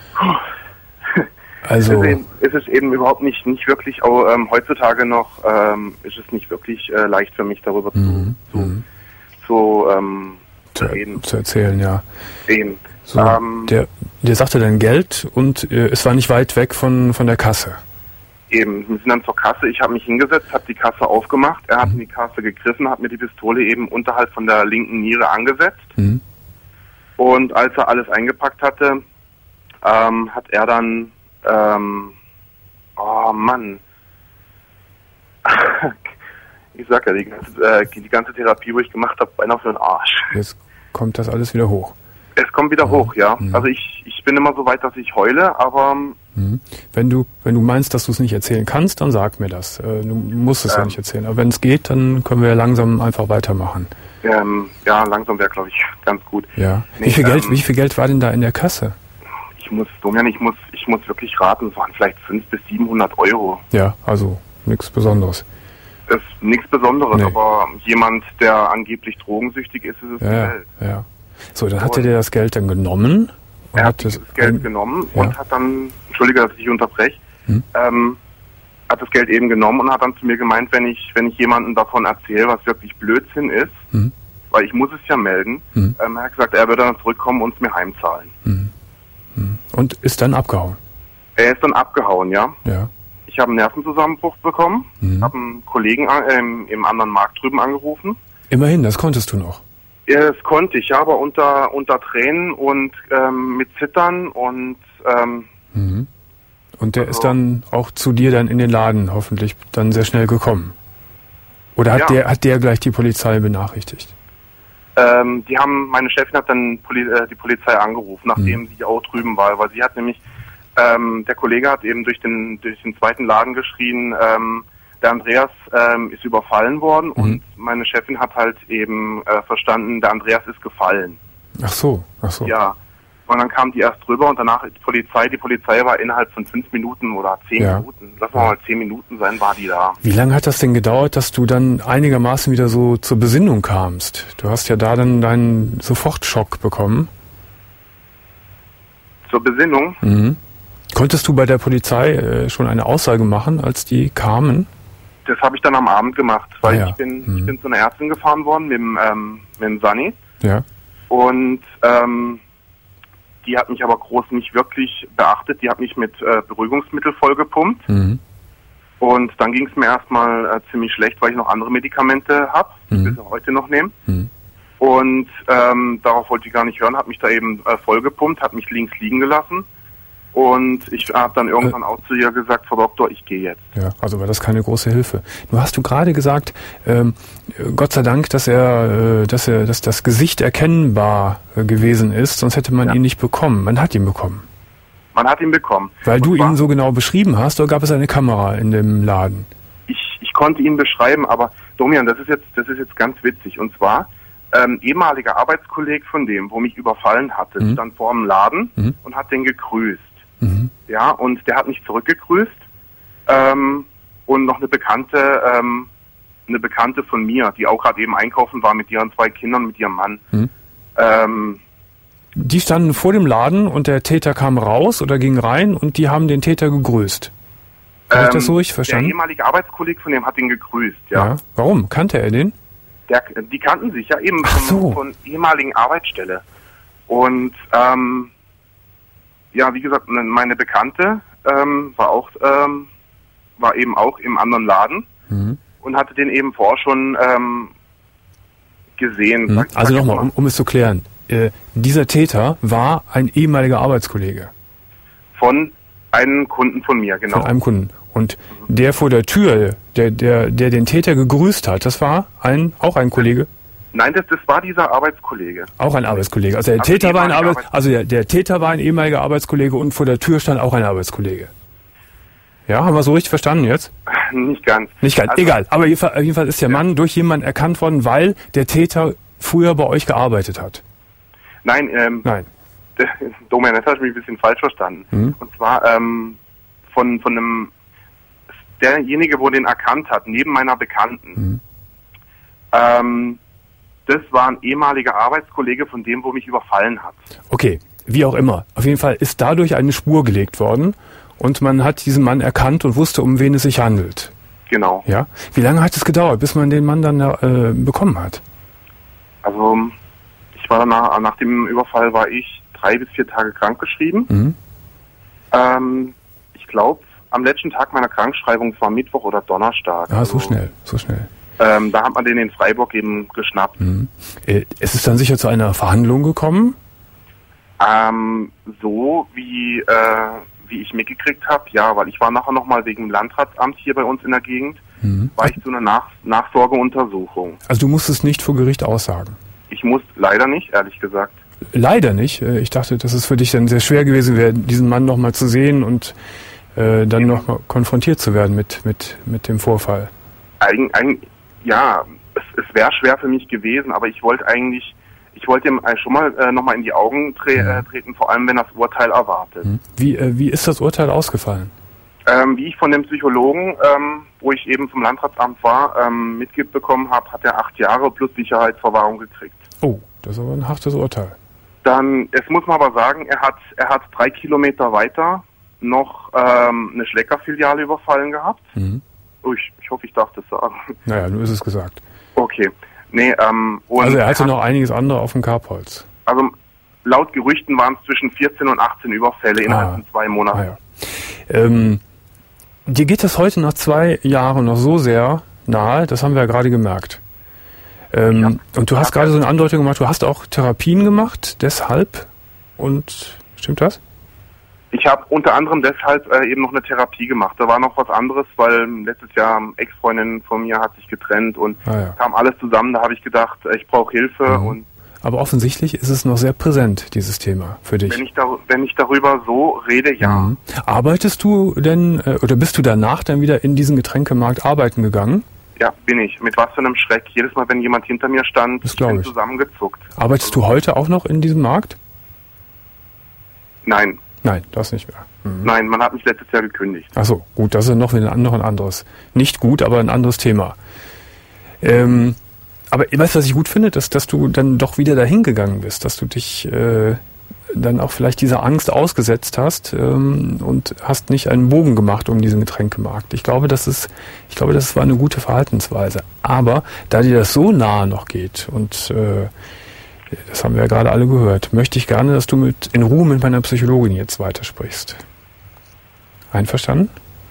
Es Also, ist, eben, es ist eben überhaupt nicht, nicht wirklich, auch, ähm, heutzutage noch, ähm, ist es nicht wirklich äh, leicht für mich darüber Mhm, zu, mhm. zu, zu ähm, zu, reden. zu erzählen, ja. Eben. So, Ähm, der, der sagte dann Geld und äh, es war nicht weit weg von, von der Kasse. Eben, wir sind dann zur Kasse, ich habe mich hingesetzt, habe die Kasse aufgemacht, er hat in die Kasse gegriffen, hat mir die Pistole eben unterhalb von der linken Niere angesetzt Mhm. und als er alles eingepackt hatte, ähm, hat er dann, ähm, oh Mann, ich sag ja, die ganze, äh, die ganze Therapie, wo ich gemacht habe, beinahe für den Arsch. Jetzt kommt das alles wieder hoch. Es kommt wieder hoch, ja. Mhm. Also ich, ich bin immer so weit, dass ich heule, aber Mhm. Wenn du, wenn du meinst, dass du es nicht erzählen kannst, dann sag mir das. Äh, du musst es ja Ähm. nicht erzählen. Aber wenn es geht, dann können wir ja langsam einfach weitermachen. ähm, ja, langsam wäre, glaube ich, ganz gut. Ja. Nee, wie viel Geld, ähm, wie viel Geld war denn da in der Kasse? Ich muss, Domian, ich muss, ich muss wirklich raten, es waren vielleicht fünfhundert bis siebenhundert Euro. Ja, also nichts Besonderes. Das ist nichts Besonderes, Nee. aber jemand, der angeblich drogensüchtig ist, ist es Ja, ja, Geld. ja. So, dann hat Und- er dir das Geld dann genommen und Er hat hat das dieses Geld ein- genommen ja. und hat dann, entschuldige, dass ich dich unterbreche, Hm. ähm, hat das Geld eben genommen und hat dann zu mir gemeint, wenn ich, wenn ich jemandem davon erzähle, was wirklich Blödsinn ist, Hm. weil ich muss es ja melden, Hm. ähm, er hat gesagt, er würde dann zurückkommen und es mir heimzahlen. Hm. Hm. Und ist dann abgehauen. Er ist dann abgehauen, ja. Ja. Ich habe einen Nervenzusammenbruch bekommen, Mhm. habe einen Kollegen äh, im, im anderen Markt drüben angerufen. Immerhin, das konntest du noch. Ja, das konnte ich, ja, aber unter, unter Tränen und ähm, mit Zittern und ähm, Mhm. Und der Also- ist dann auch zu dir dann in den Laden hoffentlich dann sehr schnell gekommen. Oder hat Ja. der hat der gleich die Polizei benachrichtigt? ähm, die haben, meine Chefin hat dann Poli äh, die Polizei angerufen, nachdem Mhm. sie auch drüben war, weil sie hat nämlich, ähm, der Kollege hat eben durch den durch den zweiten Laden geschrien, ähm, der Andreas ähm, ist überfallen worden Mhm. und meine Chefin hat halt eben äh, verstanden, der Andreas ist gefallen. Ach so, ach so. Ja. Und dann kam die erst drüber und danach die Polizei. Die Polizei war innerhalb von fünf Minuten oder zehn Ja. Minuten, lass mal mal zehn Minuten sein, war die da. Wie lange hat das denn gedauert, dass du dann einigermaßen wieder so zur Besinnung kamst? Du hast ja da dann deinen Sofortschock bekommen. Zur Besinnung. Mhm. Konntest du bei der Polizei äh, schon eine Aussage machen, als die kamen? Das habe ich dann am Abend gemacht, weil Ah, ja. ich bin Mhm. ich bin zu einer Ärztin gefahren worden mit dem, ähm, mit dem Sunny. Ja. Und ähm, die hat mich aber groß nicht wirklich beachtet. Die hat mich mit äh, Beruhigungsmittel vollgepumpt. Mhm. Und dann ging es mir erstmal äh, ziemlich schlecht, weil ich noch andere Medikamente habe, die Mhm. ich heute noch nehme. Mhm. Und ähm, darauf wollte ich gar nicht hören, hat mich da eben äh, vollgepumpt, hat mich links liegen gelassen. Und ich habe dann irgendwann auch zu ihr gesagt, Frau Doktor, ich gehe jetzt. Ja, also war das keine große Hilfe. Du hast du gerade gesagt, ähm, Gott sei Dank, dass er, äh, dass er, dass das Gesicht erkennbar äh, gewesen ist, sonst hätte man Ja. ihn nicht bekommen. Man hat ihn bekommen. Man hat ihn bekommen. Weil Und du zwar- ihn so genau beschrieben hast, oder gab es eine Kamera in dem Laden? Ich, ich konnte ihn beschreiben, aber Domian, das ist jetzt, das ist jetzt ganz witzig. Und zwar, ähm, ehemaliger Arbeitskolleg von dem, wo mich überfallen hatte, Mhm. stand vor dem Laden Mhm. und hat den gegrüßt. Mhm. Ja, und der hat mich zurückgegrüßt. Ähm, und noch eine Bekannte, ähm, eine Bekannte von mir, die auch gerade eben einkaufen war mit ihren zwei Kindern, mit ihrem Mann. Mhm. Ähm, Die standen vor dem Laden und der Täter kam raus oder ging rein und die haben den Täter gegrüßt. Habe ich das so richtig Der verstanden? ehemalige Arbeitskollege von dem hat ihn gegrüßt, ja. Ja. Warum? Kannte er den? Der, die kannten sich ja eben Ach von, so. von ehemaligen Arbeitsstelle. Und ähm, ja, wie gesagt, meine Bekannte ähm, war auch ähm, war eben auch im anderen Laden Mhm. und hatte den eben vorher schon ähm, gesehen. Mhm. Sag- Also sag nochmal, mal. um, um es zu klären. Äh, dieser Täter war ein ehemaliger Arbeitskollege Von einem Kunden von mir, genau. von einem Kunden. Und der vor der Tür, der, der, der den Täter gegrüßt hat, das war ein, auch ein Kollege? Nein, das, das war dieser Arbeitskollege. Auch ein Arbeitskollege. Also der Also Täter war ein ehemaliger Arbeits, also der, der Täter war ein ehemaliger Arbeitskollege und vor der Tür stand auch ein Arbeitskollege. Ja, haben wir so richtig verstanden jetzt? Nicht ganz. Nicht ganz, Also, egal. Aber jedenfalls, jedenfalls ist der Mann durch jemanden erkannt worden, weil der Täter früher bei euch gearbeitet hat. Nein, ähm, Nein. Domian, das hast du mich ein bisschen falsch verstanden. Mhm. Und zwar ähm, von, von einem, derjenige, wo den erkannt hat, neben meiner Bekannten, Mhm. ähm, das war ein ehemaliger Arbeitskollege von dem, wo mich überfallen hat. Okay, wie auch immer. Auf jeden Fall ist dadurch eine Spur gelegt worden und man hat diesen Mann erkannt und wusste, um wen es sich handelt. Genau. Ja? Wie lange hat es gedauert, bis man den Mann dann äh, bekommen hat? Also ich war danach, nach dem Überfall war ich drei bis vier Tage krankgeschrieben. Mhm. Ähm, ich glaube, am letzten Tag meiner Krankschreibung, es war Mittwoch oder Donnerstag. Ah, so Also, schnell, so schnell. Ähm, da hat man den in Freiburg eben geschnappt. Mhm. Äh, es ist dann sicher zu einer Verhandlung gekommen? Ähm, so wie, äh, wie ich mitgekriegt habe, ja, weil ich war nachher nochmal wegen dem Landratsamt hier bei uns in der Gegend, Mhm. war ich zu einer Nach Nachsorgeuntersuchung. Also du musstest nicht vor Gericht aussagen? Ich muss leider nicht, ehrlich gesagt. Leider nicht. Äh, Ich dachte, dass es für dich dann sehr schwer gewesen wäre, diesen Mann nochmal zu sehen und äh, dann nochmal konfrontiert zu werden mit, mit, mit dem Vorfall. Eig eig ja, es, es wäre schwer für mich gewesen, aber ich wollte eigentlich, ich wollte ihm schon mal äh, nochmal in die Augen tre Mhm. äh, treten, vor allem wenn das Urteil erwartet. Mhm. Wie, äh, wie ist das Urteil ausgefallen? Ähm, wie ich von dem Psychologen, ähm, wo ich eben vom Landratsamt war, ähm, mitbekommen habe, hat er acht Jahre plus Sicherheitsverwahrung gekriegt. Oh, das ist aber ein hartes Urteil. Dann, es muss man aber sagen, er hat, er hat drei Kilometer weiter noch ähm, eine Schlecker-Filiale überfallen gehabt. Mhm. Oh, ich, ich hoffe, ich darf das sagen. Naja, nur ist es gesagt. Okay. Nee, ähm, und Also er hatte hat, noch einiges andere auf dem Kerbholz. also laut Gerüchten waren es zwischen vierzehn und achtzehn Überfälle innerhalb Ah. von zwei Monaten. Ah, ja. ähm, dir geht das heute nach zwei Jahren noch so sehr nahe, das haben wir ja gerade gemerkt. Ähm, Ja. Und du hast gerade so eine Andeutung gemacht, du hast auch Therapien gemacht, deshalb, und stimmt das? Ich habe unter anderem deshalb äh, eben noch eine Therapie gemacht. Da war noch was anderes, weil letztes Jahr eine Ex-Freundin von mir hat sich getrennt und Ah, ja. kam alles zusammen. Da habe ich gedacht, äh, ich brauche Hilfe Mhm. und aber offensichtlich ist es noch sehr präsent, dieses Thema für dich. Wenn ich, da, wenn ich darüber so rede, ja. Mhm. Arbeitest du denn, äh, oder bist du danach dann wieder in diesen Getränkemarkt arbeiten gegangen? Ja, bin ich. Mit was für einem Schreck. Jedes Mal, wenn jemand hinter mir stand, das ich bin ich. zusammengezuckt. Arbeitest du heute auch noch in diesem Markt? Nein. Nein, das nicht mehr. Mhm. Nein, man hat mich letztes Jahr gekündigt. Ach so, gut, das ist noch wieder ein, noch ein anderes. Nicht gut, aber ein anderes Thema. Ähm, aber weißt du, was ich gut finde, dass, dass du dann doch wieder dahin gegangen bist, dass du dich äh, dann auch vielleicht dieser Angst ausgesetzt hast ähm, und hast nicht einen Bogen gemacht um diesen Getränkemarkt. Ich glaube, das ist, ich glaube, das war eine gute Verhaltensweise. Aber da dir das so nahe noch geht und äh, das haben wir ja gerade alle gehört, möchte ich gerne, dass du mit in Ruhe mit meiner Psychologin jetzt weitersprichst. Einverstanden?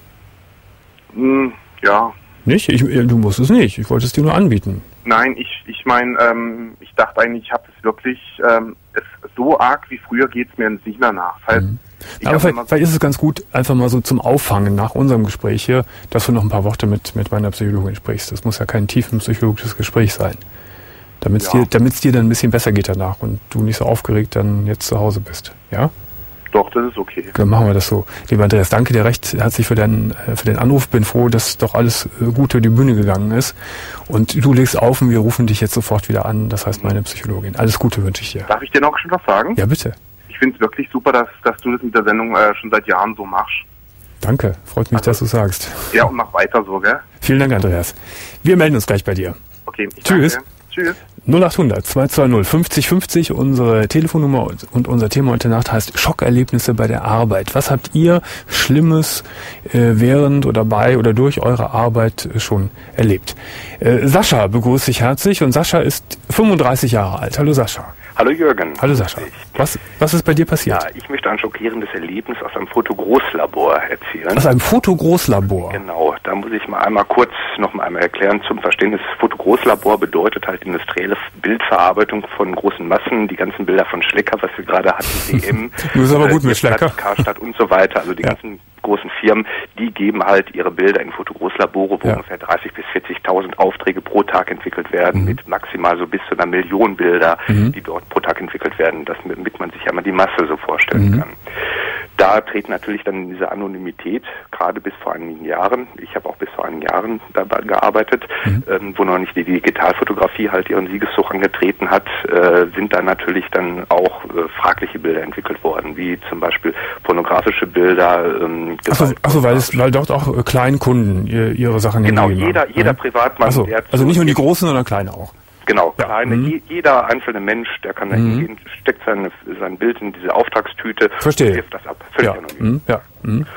Hm, ja. Nicht? Ich, du musst es nicht. Ich wollte es dir nur anbieten. Nein, ich ich meine, ähm, ich dachte eigentlich, ich habe es wirklich, ähm, es so arg wie früher geht es mir nicht mehr nach. Das heißt, mhm. Aber vielleicht, vielleicht ist es ganz gut, einfach mal so zum Auffangen nach unserem Gespräch hier, dass du noch ein paar Worte mit, mit meiner Psychologin sprichst. Das muss ja kein tiefes psychologisches Gespräch sein. Damit es ja. dir, damit's dir dann ein bisschen besser geht danach und du nicht so aufgeregt dann jetzt zu Hause bist. Ja? Doch, das ist okay. Dann machen wir das so. Lieber Andreas, danke dir recht herzlich für deinen, für den Anruf. Bin froh, dass doch alles gut über die Bühne gegangen ist. Und du legst auf und wir rufen dich jetzt sofort wieder an. Das heißt, meine Psychologin. Alles Gute wünsche ich dir. Darf ich dir noch schon was sagen? Ja, bitte. Ich finde es wirklich super, dass, dass du das mit der Sendung äh, schon seit Jahren so machst. Danke. Freut mich, also, dass du sagst. Ja, und mach weiter so, gell? Vielen Dank, Andreas. Wir melden uns gleich bei dir. Okay. Ich Tschüss. Danke. Tschüss. null acht hundert zwei zwei null fünfzig fünfzig, unsere Telefonnummer und unser Thema heute Nacht heißt Schockerlebnisse bei der Arbeit. Was habt ihr Schlimmes äh, während oder bei oder durch eure Arbeit äh, schon erlebt? Äh, Sascha begrüßt dich herzlich und Sascha ist fünfunddreißig Jahre alt. Hallo Sascha. Hallo Jürgen. Hallo Sascha. Was, was ist bei dir passiert? Ja, ich möchte ein schockierendes Erlebnis aus einem Fotogroßlabor erzählen. Aus einem Fotogroßlabor? Genau, da muss ich mal einmal kurz noch mal einmal erklären zum Verständnis. Fotogroßlabor bedeutet halt industrielle Bildverarbeitung von großen Massen, die ganzen Bilder von Schlecker, was wir gerade hatten, D M, du bist aber gut mit Schlecker. Karstadt und so weiter, also die ja. ganzen großen Firmen, die geben halt ihre Bilder in Fotogroßlabore, wo ja. ungefähr dreißigtausend bis vierzigtausend Aufträge pro Tag entwickelt werden, mhm. mit maximal so bis zu einer Million Bilder, mhm. die dort pro Tag entwickelt werden, damit man sich einmal die Masse so vorstellen mhm. kann. Da treten natürlich dann diese Anonymität, gerade bis vor einigen Jahren, ich habe auch bis vor einigen Jahren dabei gearbeitet, mhm. ähm, wo noch nicht die Digitalfotografie halt ihren Siegeszug angetreten hat, äh, sind da natürlich dann auch äh, fragliche Bilder entwickelt worden, wie zum Beispiel pornografische Bilder. Ähm, Achso, ach weil, es, weil dort auch äh, Kleinkunden ihr, ihre Sachen Genau, hingegeben jeder, haben. jeder mhm. Privatmann. Achso, der also nicht nur die Großen, sondern kleine auch. Genau, ja. kleine, mhm. jeder einzelne Mensch, der kann da mhm. hingehen, steckt sein, sein Bild in diese Auftragstüte Verstehe. und wirft das ab. Völlig ja. anonym. Mhm. Ja. Mhm.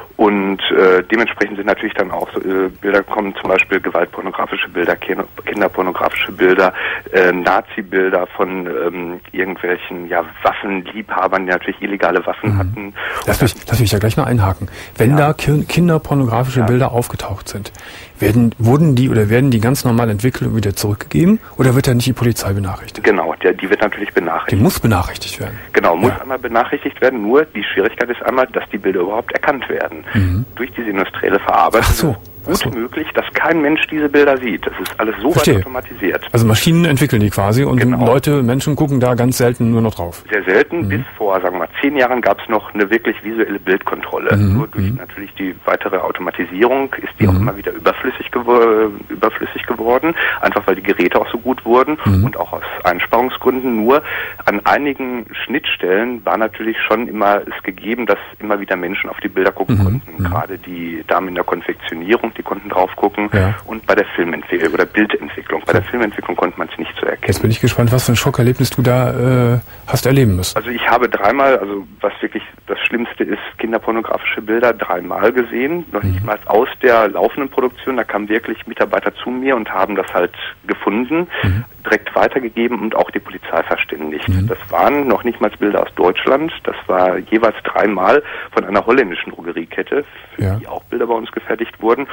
Und äh, dementsprechend sind natürlich dann auch so äh, Bilder gekommen, zum Beispiel gewaltpornografische Bilder, kinderpornografische Bilder, äh, Nazi-Bilder von ähm, irgendwelchen ja, Waffenliebhabern, die natürlich illegale Waffen mhm. hatten. Lass mich, lass mich da gleich mal einhaken. Wenn ja. da ki- kinderpornografische ja. Bilder aufgetaucht sind, werden, wurden die oder werden die ganz normal entwickelt und wieder zurückgegeben oder wird da nicht die Polizei benachrichtigt? Genau, der, die wird natürlich benachrichtigt. Die muss benachrichtigt werden. Genau, muss ja. einmal benachrichtigt werden, nur die Schwierigkeit ist einmal, dass die Bilder überhaupt erkannt werden. Mhm. Durch diese industrielle Verarbeitung Ach so. ist es gut so. möglich, dass kein Mensch diese Bilder sieht. Das ist alles so Verstehe. weit automatisiert. Also Maschinen entwickeln die quasi und genau. Leute, Menschen gucken da ganz selten nur noch drauf. Sehr selten. Mhm. Bis vor, sagen wir mal, zehn Jahren gab es noch eine wirklich visuelle Bildkontrolle. Mhm. Nur durch mhm. natürlich die weitere Automatisierung ist die mhm. auch immer wieder überflüssig, gewo- überflüssig geworden. Einfach weil die Geräte auch so gut wurden mhm. und auch aus Einsparungsgründen. Nur an einigen Schnittstellen war natürlich schon immer es gegeben, dass immer wieder Menschen auf die Bilder gucken mhm. konnten. Mhm. Gerade die Damen in der Konfektionierung, die konnten drauf gucken. Ja. Und bei der Filmentwicklung oder Bildentwicklung. Bei der Filmentwicklung konnte man es nicht so erkennen. Jetzt bin ich gespannt, was für ein Schockerlebnis du da äh, hast erleben müssen. Also ich habe dreimal, also was wirklich das Schlimmste ist, kinderpornografische Bilder dreimal gesehen. Noch nicht mal aus der laufenden Produktion. Da kamen wirklich Mitarbeiter zu mir und haben das halt gefunden, mhm. direkt weitergegeben und auch die Polizei verständigt. Mhm. Das waren noch nicht mal Bilder aus Deutschland. Das war jeweils dreimal von einer holländischen Drogeriekette, für ja. die auch Bilder bei uns gefertigt wurden.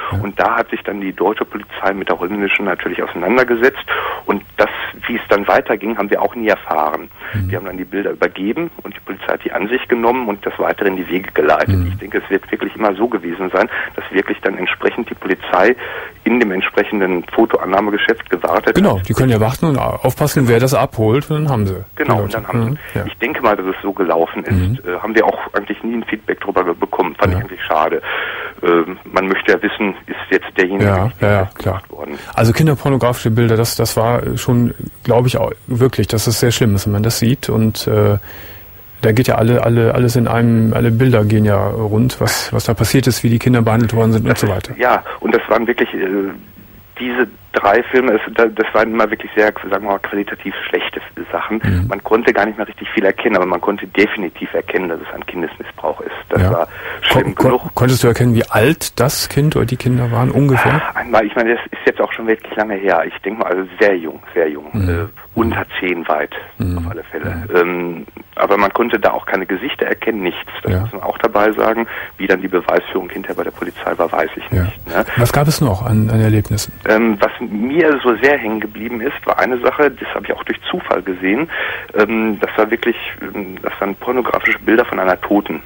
Ja. Und da hat sich dann die deutsche Polizei mit der holländischen natürlich auseinandergesetzt. Und das, wie es dann weiterging, haben wir auch nie erfahren. Mhm. Wir haben dann die Bilder übergeben und die Polizei hat die an sich genommen und das weitere in die Wege geleitet. Mhm. Ich denke, es wird wirklich immer so gewesen sein, dass wirklich dann entsprechend die Polizei in dem entsprechenden Fotoannahmegeschäft gewartet genau, hat. Genau, die können ja warten und aufpassen, wer das abholt, und dann haben sie. Genau, und dann haben mhm. sie. Ja. Ich denke mal, dass es so gelaufen ist. Mhm. Äh, haben wir auch eigentlich nie ein Feedback drüber bekommen. Fand ja. ich eigentlich schade. Äh, man möchte ja wissen, ist jetzt derjenige, ja, der ja, ja, klar. worden. Also kinderpornografische Bilder, das, das war schon, glaube ich, auch wirklich, dass es sehr schlimm ist, wenn man das sieht. Und äh, da geht ja alle, alle, alles in einem, alle Bilder gehen ja rund, was, was da passiert ist, wie die Kinder behandelt worden sind das und so weiter. Ist, ja, und das waren wirklich äh, diese drei Filme, es, das waren immer wirklich sehr, sagen wir mal, qualitativ schlechte Sachen. Mhm. Man konnte gar nicht mehr richtig viel erkennen, aber man konnte definitiv erkennen, dass es ein Kindesmissbrauch ist. Das ja. war schlimm Kon genug. Konntest du erkennen, wie alt das Kind oder die Kinder waren, ungefähr? Einmal, ich meine, das ist jetzt auch schon wirklich lange her. Ich denke mal, also sehr jung, sehr jung. Mhm. Äh, unter zehn weit, mhm. auf alle Fälle. Mhm. Ähm, aber man konnte da auch keine Gesichter erkennen, nichts. Das ja. muss man auch dabei sagen. Wie dann die Beweisführung hinterher bei der Polizei war, weiß ich ja. nicht. Ne? Was gab es noch an, an Erlebnissen? Ähm, was mir so sehr hängen geblieben ist, war eine Sache, das habe ich auch durch Zufall gesehen. Ähm, das war wirklich, das waren pornografische Bilder von einer Toten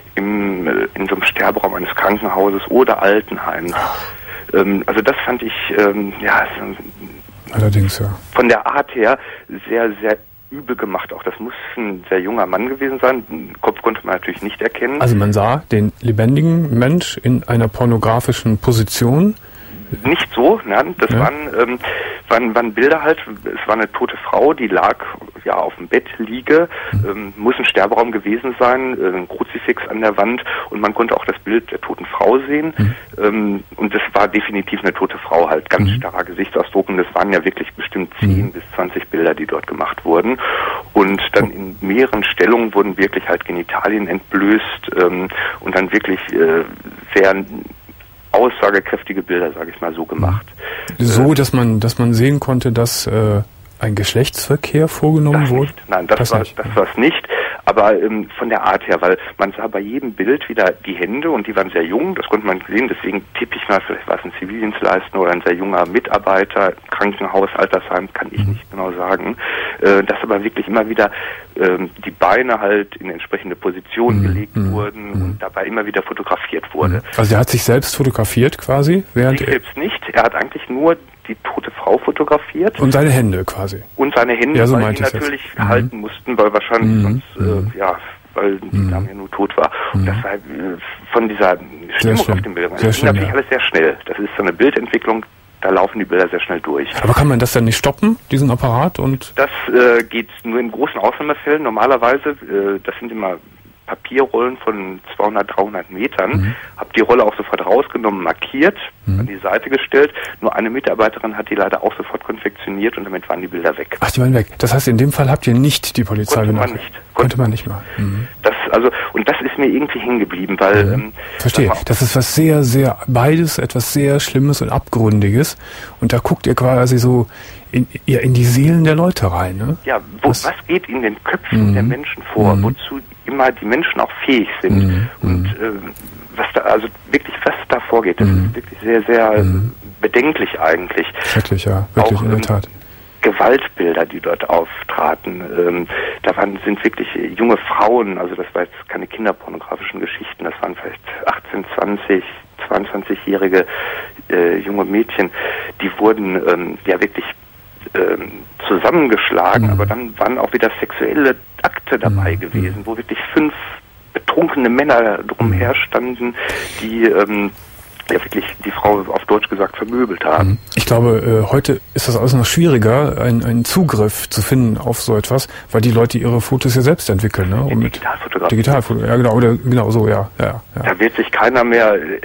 im, in so einem Sterberaum eines Krankenhauses oder Altenheims. Ähm, also das fand ich, ähm, ja, allerdings, ja. Von der Art her sehr, sehr übel gemacht. Auch das muss ein sehr junger Mann gewesen sein. Den Kopf konnte man natürlich nicht erkennen. Also man sah den lebendigen Mensch in einer pornografischen Position. Nicht so, nein, das ja. waren, ähm, waren, waren Bilder halt, es war eine tote Frau, die lag ja auf dem Bett, liege, mhm. ähm, muss ein Sterberaum gewesen sein, äh, ein Kruzifix an der Wand und man konnte auch das Bild der toten Frau sehen mhm. ähm, und das war definitiv eine tote Frau halt, ganz mhm. starrer Gesichtsausdruck und das waren ja wirklich bestimmt zehn mhm. bis zwanzig Bilder, die dort gemacht wurden und dann in mehreren Stellungen wurden wirklich halt Genitalien entblößt ähm, und dann wirklich äh, sehr aussagekräftige Bilder, sage ich mal, so gemacht. So, dass man, dass man sehen konnte, dass äh, ein Geschlechtsverkehr vorgenommen das wurde? Nicht. Nein, das, das war nicht. das war es nicht. Aber ähm, von der Art her, weil man sah bei jedem Bild wieder die Hände und die waren sehr jung, das konnte man sehen, deswegen tippe ich mal, vielleicht war es ein Zivildienstleister oder ein sehr junger Mitarbeiter, Krankenhaus, Altersheim, kann ich mhm. nicht genau sagen, äh, dass aber wirklich immer wieder ähm, die Beine halt in entsprechende Positionen mhm. gelegt mhm. wurden mhm. und dabei immer wieder fotografiert wurde. Also er hat sich selbst fotografiert quasi? Während sich selbst nicht, er hat eigentlich nur die tote Frau fotografiert. Und seine Hände quasi. Und seine Hände, ja, so weil die natürlich jetzt. halten mhm. mussten, weil wahrscheinlich mhm. sonst, äh, ja, weil die mhm. Dame ja nur tot war. Und mhm. das war äh, von dieser Stimmung auf den Bildern. Das ist natürlich ja. alles sehr schnell. Das ist so eine Bildentwicklung, da laufen die Bilder sehr schnell durch. Aber kann man das dann nicht stoppen, diesen Apparat? Und das äh, geht nur in großen Ausnahmefällen. Normalerweise, äh, das sind immer Papierrollen von zweihundert, dreihundert Metern, mhm. habe die Rolle auch sofort rausgenommen, markiert, mhm. an die Seite gestellt. Nur eine Mitarbeiterin hat die leider auch sofort konfektioniert und damit waren die Bilder weg. Ach, die waren weg. Das heißt, in dem Fall habt ihr nicht die Polizei benachrichtigt? Konnte man nicht. Konnte man nicht mal. Mhm. Das, also, und das ist mir irgendwie hängen geblieben, weil... Mhm. Ähm, Verstehe. Das ist was sehr, sehr, beides etwas sehr Schlimmes und Abgründiges. Und da guckt ihr quasi so in, ja, in die Seelen der Leute rein. Ne? Ja, wo, was, was geht in den Köpfen mhm. der Menschen vor? Mhm. Wozu immer die Menschen auch fähig sind. Mhm. Und äh, was da, also wirklich, was da vorgeht, das mhm. ist wirklich sehr, sehr mhm. bedenklich eigentlich. Schrecklich, ja, wirklich, auch, in der Tat. Gewaltbilder, die dort auftraten. Ähm, da waren, sind wirklich junge Frauen, also das war jetzt keine kinderpornografischen Geschichten, das waren vielleicht achtzehn, zwanzig, zweiundzwanzigjährige äh, junge Mädchen, die wurden ähm, ja wirklich ähm, zusammengeschlagen, mhm. aber dann waren auch wieder sexuelle Akte dabei mhm. gewesen, wo wirklich fünf betrunkene Männer drumher standen, die ähm, ja wirklich die Frau auf Deutsch gesagt vermöbelt haben. Ich glaube, äh, heute ist das alles noch schwieriger, einen, einen Zugriff zu finden auf so etwas, weil die Leute ihre Fotos ja selbst entwickeln, ne? Und mit Digitalfotografie. Digitalfotografie, ja genau, oder genau so, ja, ja, ja. Da wird sich keiner mehr äh,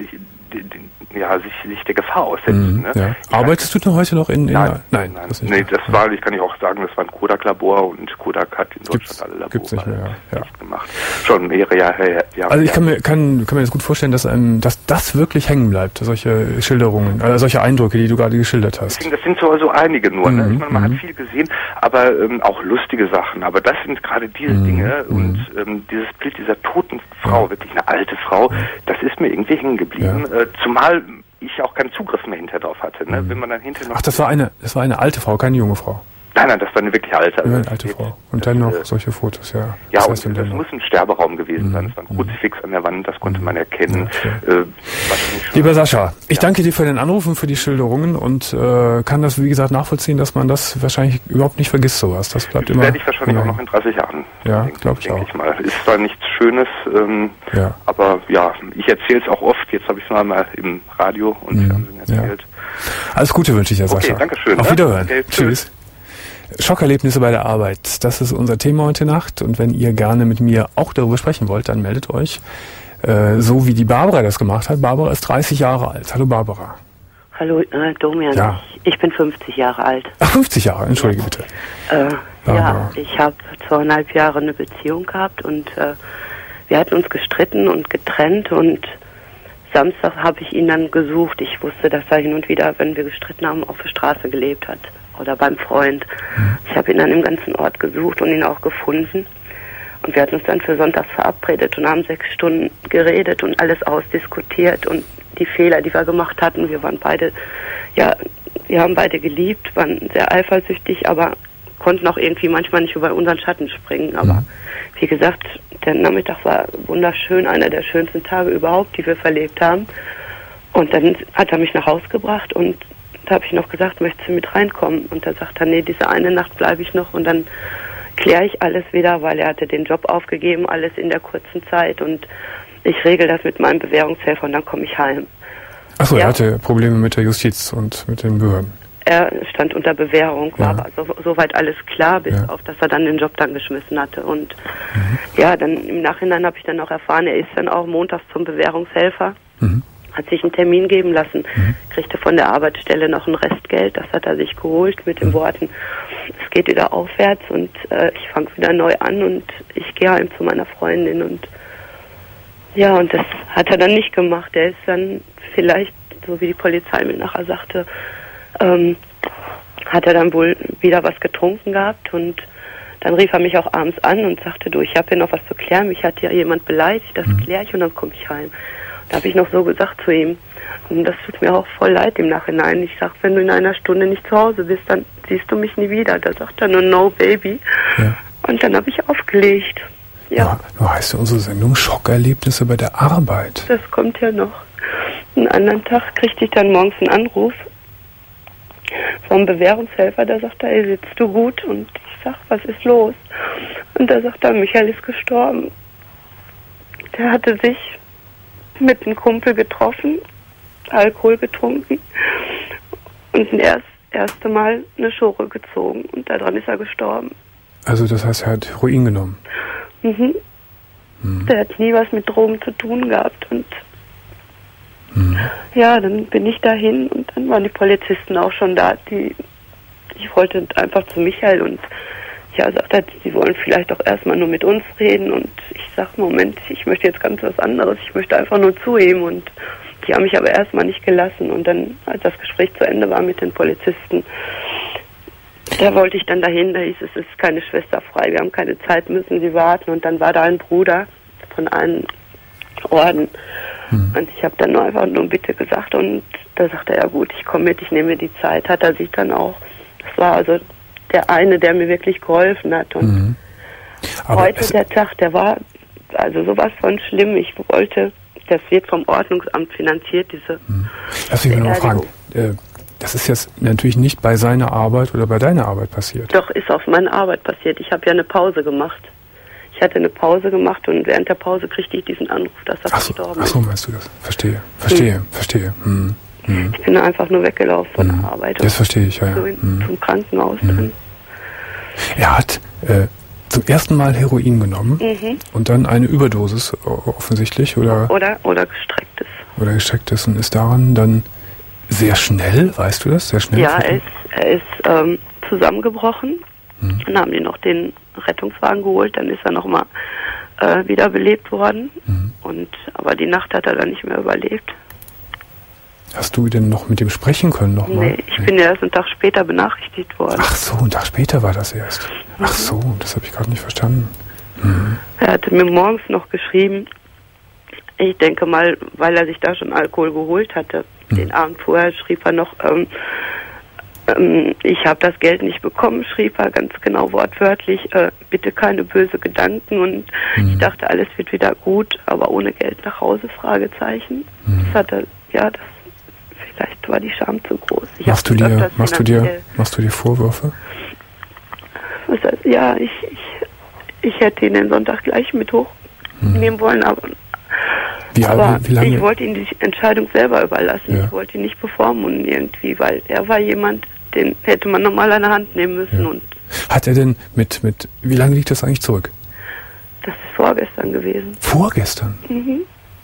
ja, sich, sich der Gefahr aussetzen. Mhm, ne? Ja. Arbeitest du denn heute noch in... in nein, der, nein, nein, das, nee, das war, ich kann ich auch sagen, das war ein Kodak-Labor und Kodak hat in Deutschland gibt's, alle Labore gibt's nicht mehr, ja. nicht gemacht. Schon mehrere Jahre her. Ja, also ich kann mir, kann, kann mir das gut vorstellen, dass einem, dass das wirklich hängen bleibt, solche Schilderungen, äh, solche Eindrücke, die du gerade geschildert hast. Das sind so also einige nur. Mhm, ne? Ich meine, man mhm. hat viel gesehen, aber ähm, auch lustige Sachen. Aber das sind gerade diese mhm, Dinge mhm. und ähm, dieses Bild dieser toten Frau, ja. wirklich eine alte Frau, ja. das ist mir irgendwie hängen geblieben. Ja. Äh, zumal ich auch keinen Zugriff mehr hinterher drauf hatte. Ne? Mhm. Wenn man dann hinterher noch Ach, das war eine, das war eine alte Frau, keine junge Frau. Nein, nein, das war eine wirklich alte. Also ja, eine alte Frau. Und dann noch äh, solche Fotos, ja. Ja, das und heißt, das das muss ein Sterberaum gewesen mhm. sein. Es war ein Kruzifix an der Wand, das konnte man erkennen. Ja, äh, Lieber Sascha, ich ja. danke dir für den Anruf und für die Schilderungen und äh, kann das, wie gesagt, nachvollziehen, dass man das wahrscheinlich überhaupt nicht vergisst, sowas. Das bleibt das immer... werde ich wahrscheinlich auch noch in dreißig Jahren. Ja, glaube ich denk auch. Ich mal. Ist zwar nichts Schönes, ähm, ja. aber ja, ich erzähle es auch oft. Jetzt habe ich es mal, mal im Radio und mhm. Fernsehen erzählt. Ja. Alles Gute wünsche ich dir, Sascha. Okay, danke schön. Auf ne? Wiederhören. Okay, tschüss. Schockerlebnisse bei der Arbeit, das ist unser Thema heute Nacht und wenn ihr gerne mit mir auch darüber sprechen wollt, dann meldet euch, äh, so wie die Barbara das gemacht hat. Barbara ist dreißig Jahre alt. Hallo Barbara. Hallo äh, Domian, ja. ich, ich bin fünfzig Jahre alt. Ach, fünfzig Jahre, entschuldige bitte. Äh, ja, ich habe zweieinhalb Jahre eine Beziehung gehabt und äh, wir hatten uns gestritten und getrennt und Samstag habe ich ihn dann gesucht. Ich wusste, dass er hin und wieder, wenn wir gestritten haben, auf der Straße gelebt hat. Oder beim Freund. Mhm. Ich habe ihn dann im ganzen Ort gesucht und ihn auch gefunden. Und wir hatten uns dann für Sonntag verabredet und haben sechs Stunden geredet und alles ausdiskutiert und die Fehler, die wir gemacht hatten. Wir waren beide, ja, wir haben beide geliebt, waren sehr eifersüchtig, aber konnten auch irgendwie manchmal nicht über unseren Schatten springen. Aber mhm. wie gesagt, der Nachmittag war wunderschön, einer der schönsten Tage überhaupt, die wir verlebt haben. Und dann hat er mich nach Hause gebracht und da habe ich noch gesagt, möchtest du mit reinkommen? Und da sagt er, nee, diese eine Nacht bleibe ich noch und dann kläre ich alles wieder, weil er hatte den Job aufgegeben, alles in der kurzen Zeit und ich regel das mit meinem Bewährungshelfer und dann komme ich heim. Achso, ja. Er hatte Probleme mit der Justiz und mit den Behörden. Er stand unter Bewährung, war ja. aber so, soweit alles klar, bis ja. auf, dass er dann den Job dann geschmissen hatte. Und mhm. ja, dann im Nachhinein habe ich dann auch erfahren, er ist dann auch montags zum Bewährungshelfer. Mhm. Hat sich einen Termin geben lassen, mhm. kriegte von der Arbeitsstelle noch ein Restgeld, das hat er sich geholt mit den mhm. Worten, es geht wieder aufwärts und äh, ich fange wieder neu an und ich gehe heim zu meiner Freundin und ja, und das hat er dann nicht gemacht. Er ist dann vielleicht, so wie die Polizei mir nachher sagte, ähm, hat er dann wohl wieder was getrunken gehabt und dann rief er mich auch abends an und sagte, du, ich habe hier noch was zu klären, mich hat hier jemand beleidigt, das mhm. kläre ich und dann komme ich heim. Da habe ich noch so gesagt zu ihm, und das tut mir auch voll leid im Nachhinein. Ich sage, wenn du in einer Stunde nicht zu Hause bist, dann siehst du mich nie wieder. Da sagt er nur, no, baby. Ja. Und dann habe ich aufgelegt. Ja. Nur heißt ja unsere Sendung Schockerlebnisse bei der Arbeit. Das kommt ja noch. Einen anderen Tag kriegte ich dann morgens einen Anruf vom Bewährungshelfer. Da sagt er, ey, sitzt du gut? Und ich sag, was ist los? Und da sagt er, Michael ist gestorben. Der hatte sich mit einem Kumpel getroffen, Alkohol getrunken und das erst, erste Mal eine Schure gezogen und daran ist er gestorben. Also das heißt, er hat Heroin genommen? Mhm. mhm. Der hat nie was mit Drogen zu tun gehabt und mhm. ja, dann bin ich dahin und dann waren die Polizisten auch schon da, die ich wollte einfach zu Michael und ja, sagt er, sie wollen vielleicht auch erstmal nur mit uns reden und ich sag, Moment, ich möchte jetzt ganz was anderes, ich möchte einfach nur zu ihm und die haben mich aber erstmal nicht gelassen und dann, als das Gespräch zu Ende war mit den Polizisten, da wollte ich dann dahin, da hieß es, es ist keine Schwester frei, wir haben keine Zeit, müssen Sie warten und dann war da ein Bruder von einem Orden mhm. und ich habe dann nur einfach nur Bitte gesagt und da sagte er, ja gut, ich komme mit, ich nehme mir die Zeit, hat er sich dann auch, das war also der eine, der mir wirklich geholfen hat. Und mhm. heute der Tag, der war also sowas von schlimm. Ich wollte, das wird vom Ordnungsamt finanziert, diese mhm. Lass mich mal noch fragen. Äh, das ist jetzt natürlich nicht bei seiner Arbeit oder bei deiner Arbeit passiert. Doch, ist auf meiner Arbeit passiert. Ich habe ja eine Pause gemacht. Ich hatte eine Pause gemacht und während der Pause kriegte ich diesen Anruf, dass er ach so, gestorben ist. Ach so, meinst du das? Verstehe, verstehe, mhm. verstehe. Mhm. Ich bin einfach nur weggelaufen von mhm. der Arbeit. Das verstehe ich, ja. ja. So in, mhm. zum Krankenhaus mhm. dann. Er hat äh, zum ersten Mal Heroin genommen mhm. und dann eine Überdosis offensichtlich, oder? Oder, oder gestrecktes. Oder gestrecktes und ist daran dann sehr schnell, weißt du das? Sehr schnell? Ja, er ist, er ist ähm, zusammengebrochen. Mhm. Dann haben die noch den Rettungswagen geholt, dann ist er nochmal äh, wiederbelebt worden. Mhm. Und, aber die Nacht hat er dann nicht mehr überlebt. Hast du denn noch mit ihm sprechen können nochmal? Nee, ich nee. bin ja erst einen Tag später benachrichtigt worden. Ach so, einen Tag später war das erst. Mhm. Ach so, das habe ich gerade nicht verstanden. Mhm. Er hatte mir morgens noch geschrieben, ich denke mal, weil er sich da schon Alkohol geholt hatte, Mhm. Den Abend vorher schrieb er noch, ähm, ähm, ich habe das Geld nicht bekommen, schrieb er ganz genau wortwörtlich, äh, bitte keine böse Gedanken. Und mhm. ich dachte, alles wird wieder gut, aber ohne Geld nach Hause, Fragezeichen. Mhm. Das hatte, ja, das, vielleicht war die Scham zu groß. Ich machst, du dir, machst, du dir, machst du dir Vorwürfe? Was heißt, ja, ich, ich, ich hätte ihn den Sonntag gleich mit hochnehmen mhm. wollen, aber, wie, aber wie, wie lange? ich wollte ihm die Entscheidung selber überlassen. Ja. Ich wollte ihn nicht bevormunden irgendwie, weil er war jemand, den hätte man normal an der Hand nehmen müssen. Ja. Und hat er denn mit, mit, wie lange liegt das eigentlich zurück? Das ist vorgestern gewesen. Vorgestern? Mhm.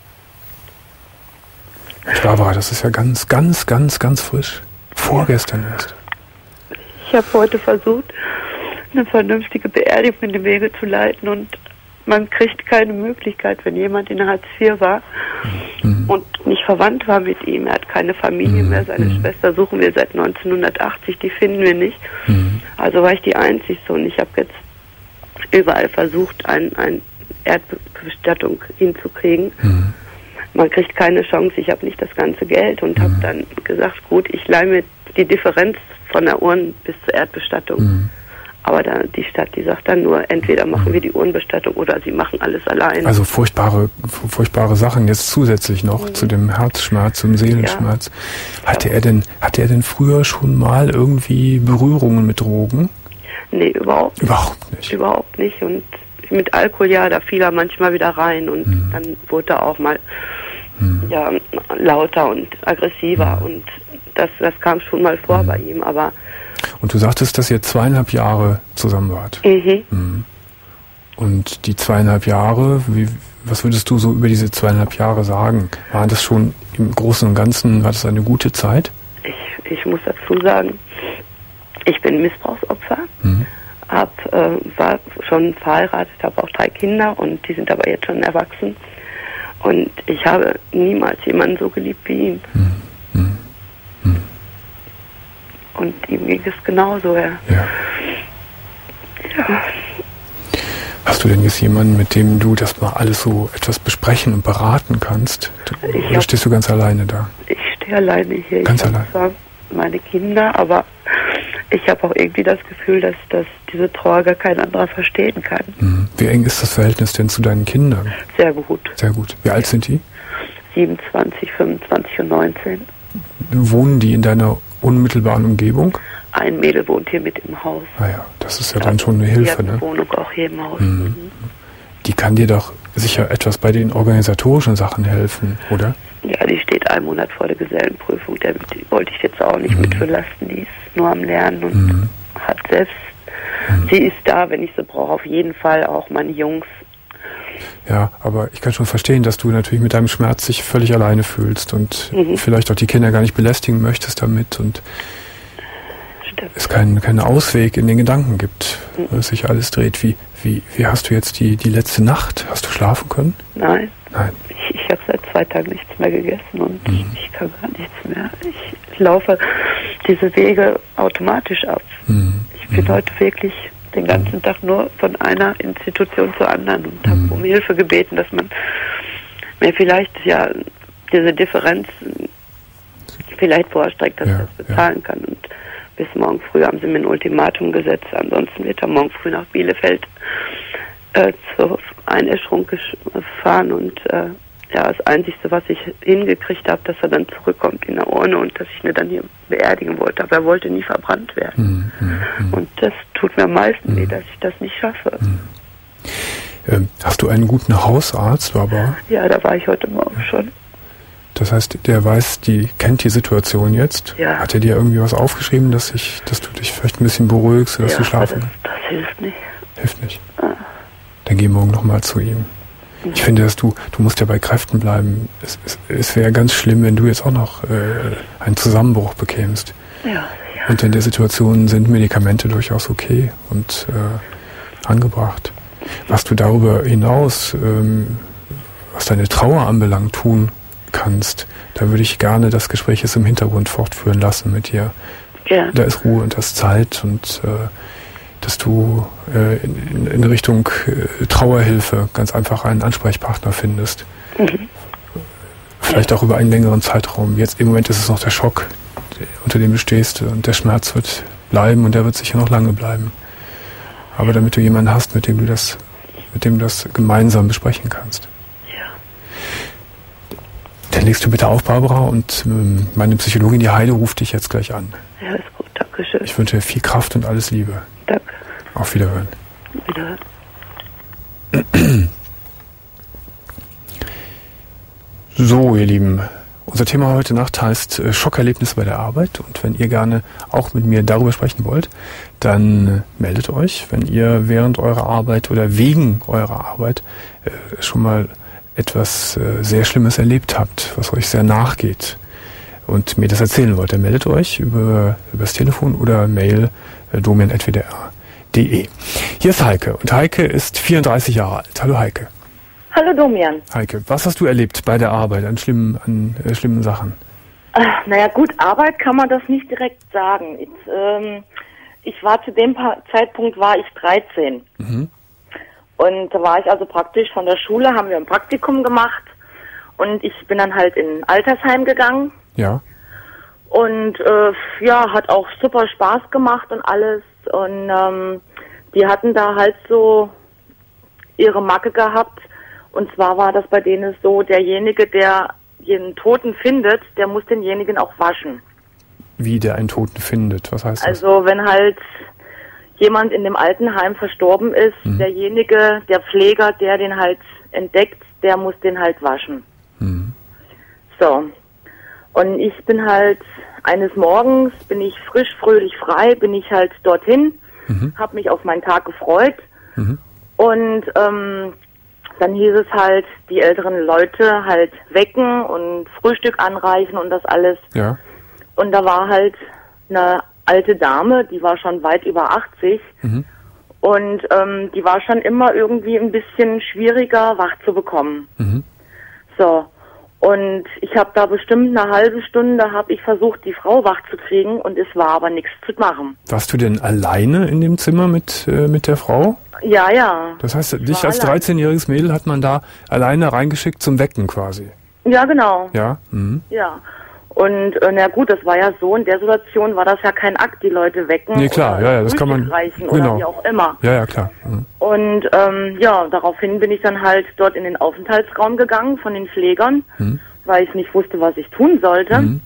Barbara, das ist ja ganz, ganz, ganz, ganz frisch. Vorgestern erst. Ich habe heute versucht, eine vernünftige Beerdigung in die Wege zu leiten und man kriegt keine Möglichkeit, wenn jemand in Hartz vier war mhm. und nicht verwandt war mit ihm. Er hat keine Familie mhm. mehr. Seine mhm. Schwester suchen wir seit neunzehnhundertachtzig, die finden wir nicht. Mhm. Also war ich die Einzigste und ich habe jetzt überall versucht, eine ein Erdbestattung hinzukriegen. Mhm. Man kriegt keine Chance, ich habe nicht das ganze Geld und mhm. habe dann gesagt, gut, ich leihe mir die Differenz von der Urne bis zur Erdbestattung. Mhm. Aber da, die Stadt, die sagt dann nur, entweder machen wir die Urnenbestattung oder sie machen alles allein. Also furchtbare, furchtbare Sachen jetzt zusätzlich noch mhm. zu dem Herzschmerz, zum Seelenschmerz. Ja. Hatte ja. er denn, hatte er denn früher schon mal irgendwie Berührungen mit Drogen? Nee, überhaupt nicht. Überhaupt nicht. Überhaupt nicht. Und mit Alkohol, ja, da fiel er manchmal wieder rein und mhm. dann wurde er auch mal mhm. ja, lauter und aggressiver mhm. und das, das kam schon mal vor mhm. bei ihm, aber und du sagtest, dass ihr zweieinhalb Jahre zusammen wart. Mhm. Mhm. Und die zweieinhalb Jahre, wie, was würdest du so über diese zweieinhalb Jahre sagen? War das schon im Großen und Ganzen, war das eine gute Zeit? Ich, ich muss dazu sagen, ich bin Missbrauchsopfer, mhm. hab, äh, war schon verheiratet, habe auch drei Kinder und die sind aber jetzt schon erwachsen. Und ich habe niemals jemanden so geliebt wie ihn. Mhm. Mhm. Mhm. Und ihm ging es genauso, ja. ja. Ja. Hast du denn jetzt jemanden, mit dem du das mal alles so etwas besprechen und beraten kannst? Ich Oder hab, stehst du ganz alleine da? Ich stehe alleine hier. Ganz ich alleine? Zwar meine Kinder, aber ich habe auch irgendwie das Gefühl, dass, dass diese Trauer gar kein anderer verstehen kann. Mhm. Wie eng ist das Verhältnis denn zu deinen Kindern? Sehr gut. Sehr gut. Wie alt sind die? siebenundzwanzig, fünfundzwanzig und neunzehn. Wohnen die in deiner unmittelbaren Umgebung? Ein Mädel wohnt hier mit im Haus. Ah ja, das ist ja dann schon eine Hilfe, die hat eine ne? Wohnung auch hier im Haus. Mhm. Mhm. Die kann dir doch sicher etwas bei den organisatorischen Sachen helfen, oder? Ja, die steht einen Monat vor der Gesellenprüfung. Der, die wollte ich jetzt auch nicht mhm. mit verlassen. Die ist nur am Lernen und mhm. hat selbst, mhm. sie ist da, wenn ich sie brauche, auf jeden Fall auch meine Jungs. Ja, aber ich kann schon verstehen, dass du natürlich mit deinem Schmerz dich völlig alleine fühlst und mhm. vielleicht auch die Kinder gar nicht belästigen möchtest damit und Stimmt. es keinen keinen Ausweg in den Gedanken gibt, mhm. dass sich alles dreht. Wie, wie, wie hast du jetzt die, die letzte Nacht? Hast du schlafen können? Nein. Nein. Ich, ich habe seit zwei Tagen nichts mehr gegessen und mhm. ich kann gar nichts mehr. Ich, ich laufe diese Wege automatisch ab. Mhm. Ich bin mhm. heute wirklich den ganzen Tag nur von einer Institution zur anderen und habe mhm. um Hilfe gebeten, dass man mir vielleicht ja diese Differenz vielleicht vorstreckt, dass ja, ich das bezahlen ja. kann. Und bis morgen früh haben sie mir ein Ultimatum gesetzt. Ansonsten wird er morgen früh nach Bielefeld äh, zur Einäscherung gefahren und äh, ja, das Einzige, was ich hingekriegt habe, dass er dann zurückkommt in der Urne und dass ich ihn dann hier beerdigen wollte. Aber er wollte nie verbrannt werden. Mhm, mh. Und das tut mir am meisten weh, dass ich das nicht schaffe. Mhm. Ähm, hast du einen guten Hausarzt, Barbara? Ja, da war ich heute Morgen schon. Das heißt, der weiß, die kennt die Situation jetzt. Ja. Hat er dir irgendwie was aufgeschrieben, dass ich, dass du dich vielleicht ein bisschen beruhigst, dass ja, du schlafen kannst? Das, das hilft nicht. Hilft nicht. Ah. Dann geh morgen nochmal zu ihm. Ich finde, dass du, du musst ja bei Kräften bleiben. Es, es, es wäre ganz schlimm, wenn du jetzt auch noch äh, einen Zusammenbruch bekämst. Ja, ja. Und in der Situation sind Medikamente durchaus okay und äh, angebracht. Was du darüber hinaus, ähm, was deine Trauer anbelangt, tun kannst, da würde ich gerne das Gespräch jetzt im Hintergrund fortführen lassen mit dir. Ja. Da ist Ruhe und da ist Zeit und äh, dass du äh, in, in Richtung äh, Trauerhilfe ganz einfach einen Ansprechpartner findest. Mhm. vielleicht auch über einen längeren Zeitraum. Jetzt im Moment ist es noch der Schock, unter dem du stehst, und der Schmerz wird bleiben und der wird sicher noch lange bleiben. Aber damit du jemanden hast, mit dem du das, mit dem du das gemeinsam besprechen kannst. Ja. Dann legst du bitte auf, Barbara, und ähm, meine Psychologin, die Heide, ruft dich jetzt gleich an. Ja, ist gut, danke schön. Ich wünsche dir viel Kraft und alles Liebe. Danke. Auf Wiederhören. Wiederhören. So, ihr Lieben, unser Thema heute Nacht heißt äh, Schockerlebnisse bei der Arbeit, und wenn ihr gerne auch mit mir darüber sprechen wollt, dann äh, meldet euch, wenn ihr während eurer Arbeit oder wegen eurer Arbeit äh, schon mal etwas äh, sehr Schlimmes erlebt habt, was euch sehr nachgeht und mir das erzählen wollt, dann meldet euch über, über das Telefon oder Mail äh, domian at w d r punkt d e. Hier ist Heike, und Heike ist vierunddreißig Jahre alt. Hallo Heike. Hallo Domian. Heike, was hast du erlebt bei der Arbeit an schlimmen, an, äh, schlimmen Sachen? Ach, naja gut, Arbeit kann man das nicht direkt sagen. Ich, ähm, ich war zu dem pa- Zeitpunkt war ich dreizehn. Mhm. Und da war ich also praktisch von der Schule, haben wir ein Praktikum gemacht. Und ich bin dann halt in ein Altersheim gegangen. Ja. Und äh, ja, hat auch super Spaß gemacht und alles. Und ähm, die hatten da halt so ihre Macke gehabt. Und zwar war das bei denen so, derjenige, der jeden Toten findet, der muss denjenigen auch waschen. Wie der einen Toten findet, was heißt das? Also wenn halt jemand in dem Altenheim verstorben ist, mhm. derjenige, der Pfleger, der den halt entdeckt, der muss den halt waschen. Mhm. So. Und ich bin halt, eines Morgens bin ich frisch, fröhlich, frei, bin ich halt dorthin, mhm. habe mich auf meinen Tag gefreut. Mhm. Und ähm, dann hieß es halt, die älteren Leute halt wecken und Frühstück anreichen und das alles. Ja. Und da war halt eine alte Dame, die war schon weit über achtzig. Mhm. Und ähm, die war schon immer irgendwie ein bisschen schwieriger wach zu bekommen. Mhm. So. Und ich habe da bestimmt eine halbe Stunde, habe ich versucht, die Frau wach zu kriegen, und es war aber nichts zu machen. Warst du denn alleine in dem Zimmer mit, äh, mit der Frau? Ja, ja. Das heißt, dich als dreizehnjähriges Mädel hat man da alleine reingeschickt zum Wecken quasi? Ja, genau. Ja? Mhm. Ja. Und äh, na gut, das war ja so, in der Situation war das ja kein Akt, die Leute wecken. Nee, klar, oder ja, ja, das kann man, reichen genau. Oder wie auch immer. Ja, ja, klar. Mhm. Und ähm, ja, daraufhin bin ich dann halt dort in den Aufenthaltsraum gegangen von den Pflegern, mhm. weil ich nicht wusste, was ich tun sollte. Mhm.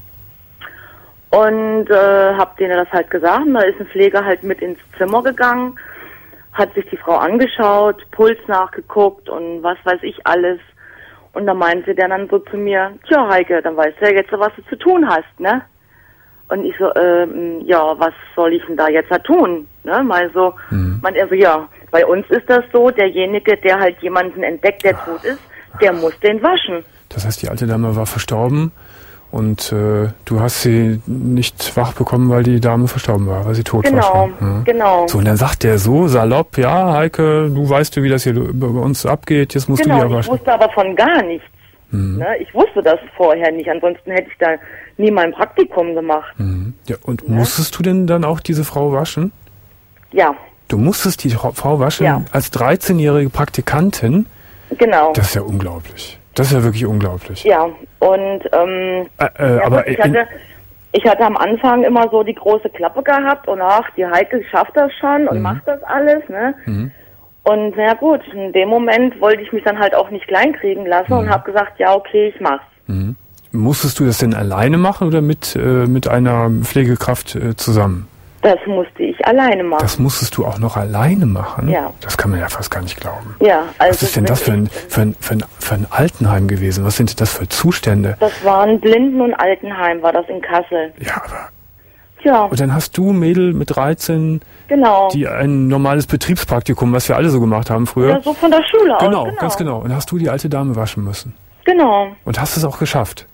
Und äh, hab denen das halt gesagt, und da ist ein Pfleger halt mit ins Zimmer gegangen, hat sich die Frau angeschaut, Puls nachgeguckt und was weiß ich alles. Und da meinte der dann so zu mir, tja Heike, dann weißt du ja jetzt, was du zu tun hast, ne? Und ich so, ähm, ja, was soll ich denn da jetzt da tun? Ne? Mal so, mhm. meint er so, ja, bei uns ist das so, derjenige, der halt jemanden entdeckt, der tot ist, der muss den waschen. Das heißt, die alte Dame war verstorben und äh, du hast sie nicht wach bekommen, weil die Dame verstorben war, weil sie tot genau, war schon. Ja. Genau, So, und dann sagt der so salopp, ja, Heike, du weißt ja, wie das hier bei uns abgeht, jetzt musst genau, du die ja waschen. Ich wusste aber von gar nichts. Mhm. Ne? Ich wusste das vorher nicht, ansonsten hätte ich da nie mein Praktikum gemacht. Mhm. Ja, und ja? musstest du denn dann auch diese Frau waschen? Ja. Du musstest die Frau waschen ja. als dreizehnjährige Praktikantin? Genau. Das ist ja unglaublich. Das ist ja wirklich unglaublich. Ja, und ähm, äh, äh, ja, aber ich, hatte, ich hatte am Anfang immer so die große Klappe gehabt und ach, die Heike schafft das schon und mhm. macht das alles, ne? Mhm. Und na gut, in dem Moment wollte ich mich dann halt auch nicht kleinkriegen lassen mhm. und habe gesagt, ja okay, ich mach's. Mhm. Musstest du das denn alleine machen oder mit, äh, mit einer Pflegekraft äh, zusammen? Das musste ich alleine machen. Das musstest du auch noch alleine machen? Ja. Das kann man ja fast gar nicht glauben. Ja, also was ist denn das für ein, für, ein, für, ein, für ein Altenheim gewesen? Was sind das für Zustände? Das war ein Blinden- und Altenheim, war das in Kassel. Ja, aber... Ja. Und dann hast du, Mädel mit dreizehn, genau. die ein normales Betriebspraktikum, was wir alle so gemacht haben früher. Ja, so von der Schule genau, aus. Genau, ganz genau. Und hast du die alte Dame waschen müssen. Genau. Und hast es auch geschafft?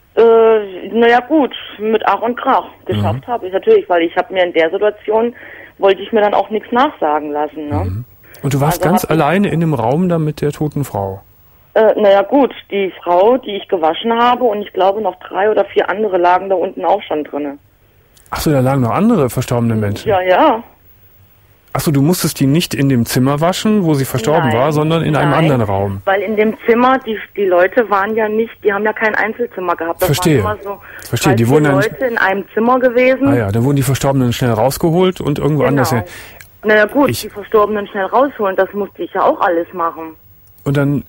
Äh, naja gut, mit Ach und Krach. Geschafft mhm. habe ich natürlich, weil ich habe mir in der Situation, wollte ich mir dann auch nichts nachsagen lassen. Ne? Mhm. Und du warst also ganz alleine in dem Raum da mit der toten Frau? Äh, naja gut, die Frau, die ich gewaschen habe, und ich glaube noch drei oder vier andere lagen da unten auch schon drinne. Ach so, da lagen noch andere verstorbene Menschen? Ja, ja. Achso, du musstest die nicht in dem Zimmer waschen, wo sie verstorben Nein, war, sondern in nein, einem anderen Raum. Weil in dem Zimmer, die, die Leute waren ja nicht, die haben ja kein Einzelzimmer gehabt. Das Verstehe. waren immer so Verstehe. Die wurden Leute in einem Zimmer gewesen. Ah ja, dann wurden die Verstorbenen schnell rausgeholt und irgendwo genau. anders hin. Naja gut, ich, die Verstorbenen schnell rausholen, das musste ich ja auch alles machen. Und dann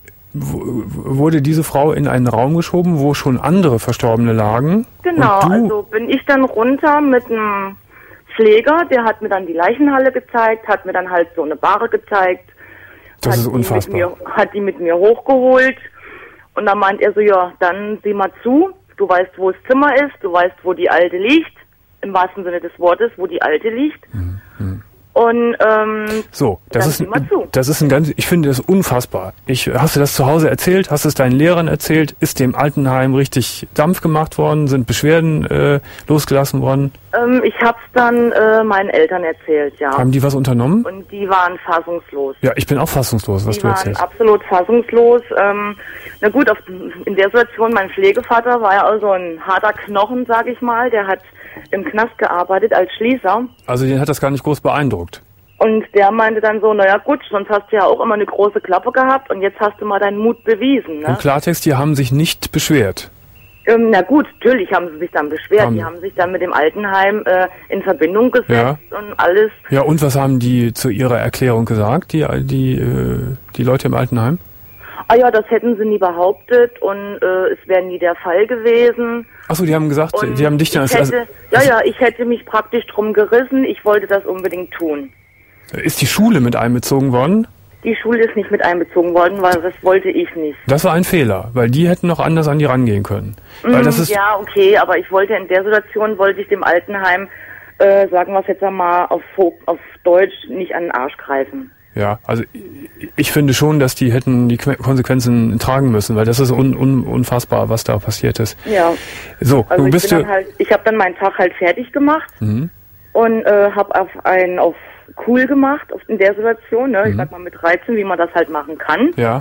wurde diese Frau in einen Raum geschoben, wo schon andere Verstorbene lagen? Genau, also bin ich dann runter mit einem Pfleger, der hat mir dann die Leichenhalle gezeigt, hat mir dann halt so eine Bahre gezeigt. Das ist unfassbar. Mir, hat die mit mir hochgeholt und dann meint er so, ja, dann sieh mal zu, du weißt, wo das Zimmer ist, du weißt, wo die Alte liegt, im wahrsten Sinne des Wortes, wo die Alte liegt. Hm, hm. Und ähm, so, das ist, das ist ein ganz, ich finde das unfassbar. Ich, hast du das zu Hause erzählt? Hast du es deinen Lehrern erzählt? Ist dem Altenheim richtig Dampf gemacht worden? Sind Beschwerden äh, losgelassen worden? Ähm, ich habe es dann äh, meinen Eltern erzählt, ja. Haben die was unternommen? Und die waren fassungslos. Ja, ich bin auch fassungslos, was die du erzählst. Die waren absolut fassungslos. Ähm, na gut, auf, in der Situation, mein Pflegevater war ja also ein harter Knochen, sag ich mal. Der hat im Knast gearbeitet als Schließer. Also den hat das gar nicht groß beeindruckt. Und der meinte dann so, naja gut, sonst hast du ja auch immer eine große Klappe gehabt und jetzt hast du mal deinen Mut bewiesen. Ne? Im Klartext, die haben sich nicht beschwert. Ähm, na gut, natürlich haben sie sich dann beschwert. Haben. Die haben sich dann mit dem Altenheim äh, in Verbindung gesetzt ja. und alles. Ja, und was haben die zu ihrer Erklärung gesagt, die, die, äh, die Leute im Altenheim? Ah ja, das hätten sie nie behauptet und äh, es wäre nie der Fall gewesen. Achso, die haben gesagt, und die haben dich dann... Ich als, hätte, also, ja, ja, ich hätte mich praktisch drum gerissen, ich wollte das unbedingt tun. Ist die Schule mit einbezogen worden? Die Schule ist nicht mit einbezogen worden, weil das wollte ich nicht. Das war ein Fehler, weil die hätten noch anders an die rangehen können. Weil mm, das ist ja, okay, aber ich wollte in der Situation, wollte ich dem Altenheim, äh, sagen wir es jetzt einmal auf, auf Deutsch, nicht an den Arsch greifen. Ja, also ich finde schon, dass die hätten die Konsequenzen tragen müssen, weil das ist un, un, unfassbar, was da passiert ist. Ja. So, also nun ich bist bin du. Dann halt, ich habe dann meinen Tag halt fertig gemacht mhm. und äh, habe auf einen auf cool gemacht auf, in der Situation, ne? Mhm. Ich sag mal mit dreizehn, wie man das halt machen kann. Ja.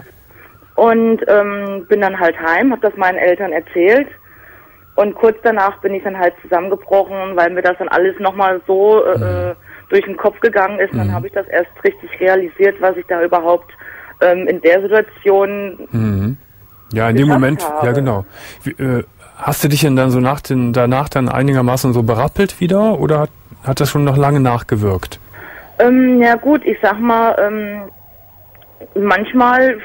Und ähm, bin dann halt heim, habe das meinen Eltern erzählt. Und kurz danach bin ich dann halt zusammengebrochen, weil mir das dann alles nochmal so äh, mhm. durch den Kopf gegangen ist. Und dann mhm. habe ich das erst richtig realisiert, was ich da überhaupt ähm, in der Situation mhm. Ja, in dem Moment, habe. ja genau. Wie, äh, hast du dich denn dann so nach den, danach dann einigermaßen so berappelt wieder oder hat, hat das schon noch lange nachgewirkt? Ähm, ja gut, ich sag mal, ähm, manchmal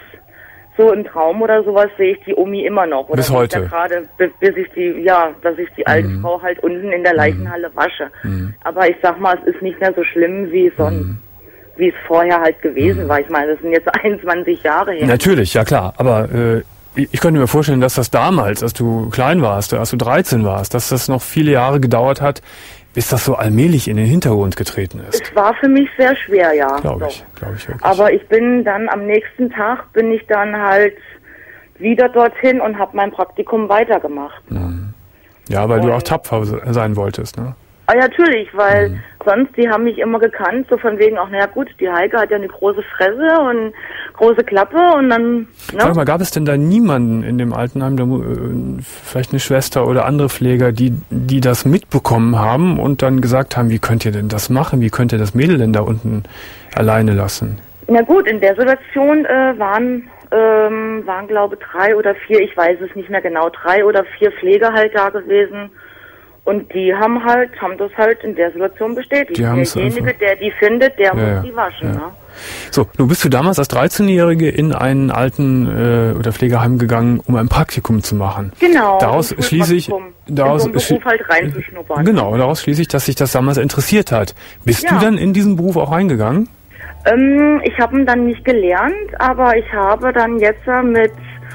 so im Traum oder sowas sehe ich die Omi immer noch. Oder bis heute? Ja gerade, bis ich die, ja, dass ich die alte mhm. Frau halt unten in der Leichenhalle wasche. Mhm. Aber ich sag mal, es ist nicht mehr so schlimm wie sonst, mhm. wie es vorher halt gewesen mhm. war. Ich meine, das sind jetzt einundzwanzig Jahre her. Natürlich, ja klar. Aber äh, ich könnte mir vorstellen, dass das damals, als du klein warst, als du dreizehn warst, dass das noch viele Jahre gedauert hat, bis das so allmählich in den Hintergrund getreten ist. Es war für mich sehr schwer, ja. Glaube ich, glaube ich wirklich. Aber ich bin dann am nächsten Tag, bin ich dann halt wieder dorthin und habe mein Praktikum weitergemacht. Mhm. Ja, weil und du auch tapfer sein wolltest, ne? Ah ja, natürlich, weil mhm. sonst, die haben mich immer gekannt, so von wegen, ach naja gut, die Heike hat ja eine große Fresse und große Klappe und dann... Ne? Sag mal, gab es denn da niemanden in dem Altenheim, der, äh, vielleicht eine Schwester oder andere Pfleger, die die das mitbekommen haben und dann gesagt haben, wie könnt ihr denn das machen, wie könnt ihr das Mädel denn da unten alleine lassen? Na gut, in der Situation äh, waren, ähm, waren glaube drei oder vier, ich weiß es nicht mehr genau, drei oder vier Pfleger halt da gewesen. Und die haben halt, haben das halt in der Situation bestätigt. Derjenige, der die findet, der ja, muss ja, die waschen. Ja. Ne? So, nun bist du damals als dreizehnjährige in einen alten äh, oder Pflegeheim gegangen, um ein Praktikum zu machen. Genau. Daraus schließe ich, daraus in so einen Beruf halt reinzuschnuppern. Genau, daraus schließe ich, dass sich das damals interessiert hat. Bist ja. du dann in diesen Beruf auch reingegangen? Ähm, ich habe ihn dann nicht gelernt, aber ich habe dann jetzt mit,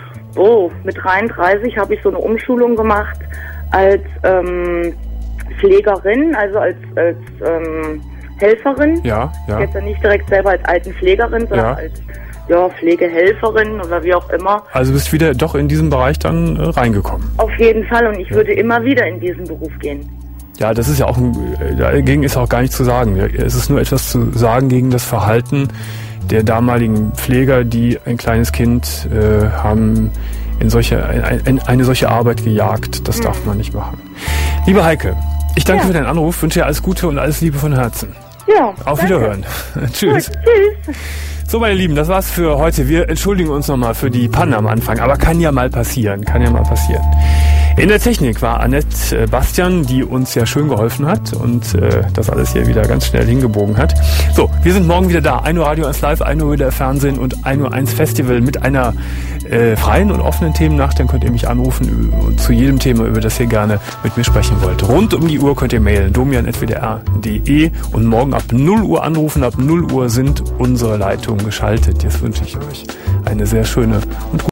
oh, mit dreiunddreißig habe ich so eine Umschulung gemacht als ähm, Pflegerin, also als, als ähm, Helferin. Ja, ja. Jetzt ja nicht direkt selber als Altenpflegerin, sondern ja. als ja, Pflegehelferin oder wie auch immer. Also bist wieder doch in diesen Bereich dann äh, reingekommen. Auf jeden Fall und ich ja. würde immer wieder in diesen Beruf gehen. Ja, das ist ja auch, ein, dagegen ist auch gar nichts zu sagen. Es ist nur etwas zu sagen gegen das Verhalten der damaligen Pfleger, die ein kleines Kind äh, haben in solche, ein, eine solche Arbeit gejagt. Das hm. darf man nicht machen. Liebe Heike, ich danke ja. für deinen Anruf, wünsche dir alles Gute und alles Liebe von Herzen. Ja. Auf danke. Wiederhören. Tschüss. Gut, tschüss. So, meine Lieben, das war's für heute. Wir entschuldigen uns nochmal für die Panne am Anfang, aber kann ja mal passieren, kann ja mal passieren. In der Technik war Annette Bastian, die uns ja schön geholfen hat und äh, das alles hier wieder ganz schnell hingebogen hat. So, wir sind morgen wieder da. ein Uhr Radio eins Live, ein Uhr wieder Fernsehen und ein Uhr eins Festival mit einer äh, freien und offenen Themennacht. Dann könnt ihr mich anrufen und zu jedem Thema, über das ihr gerne mit mir sprechen wollt. Rund um die Uhr könnt ihr mailen, domian at w d r punkt d e und morgen ab null Uhr anrufen. Ab null Uhr sind unsere Leitungen geschaltet. Jetzt wünsche ich euch eine sehr schöne und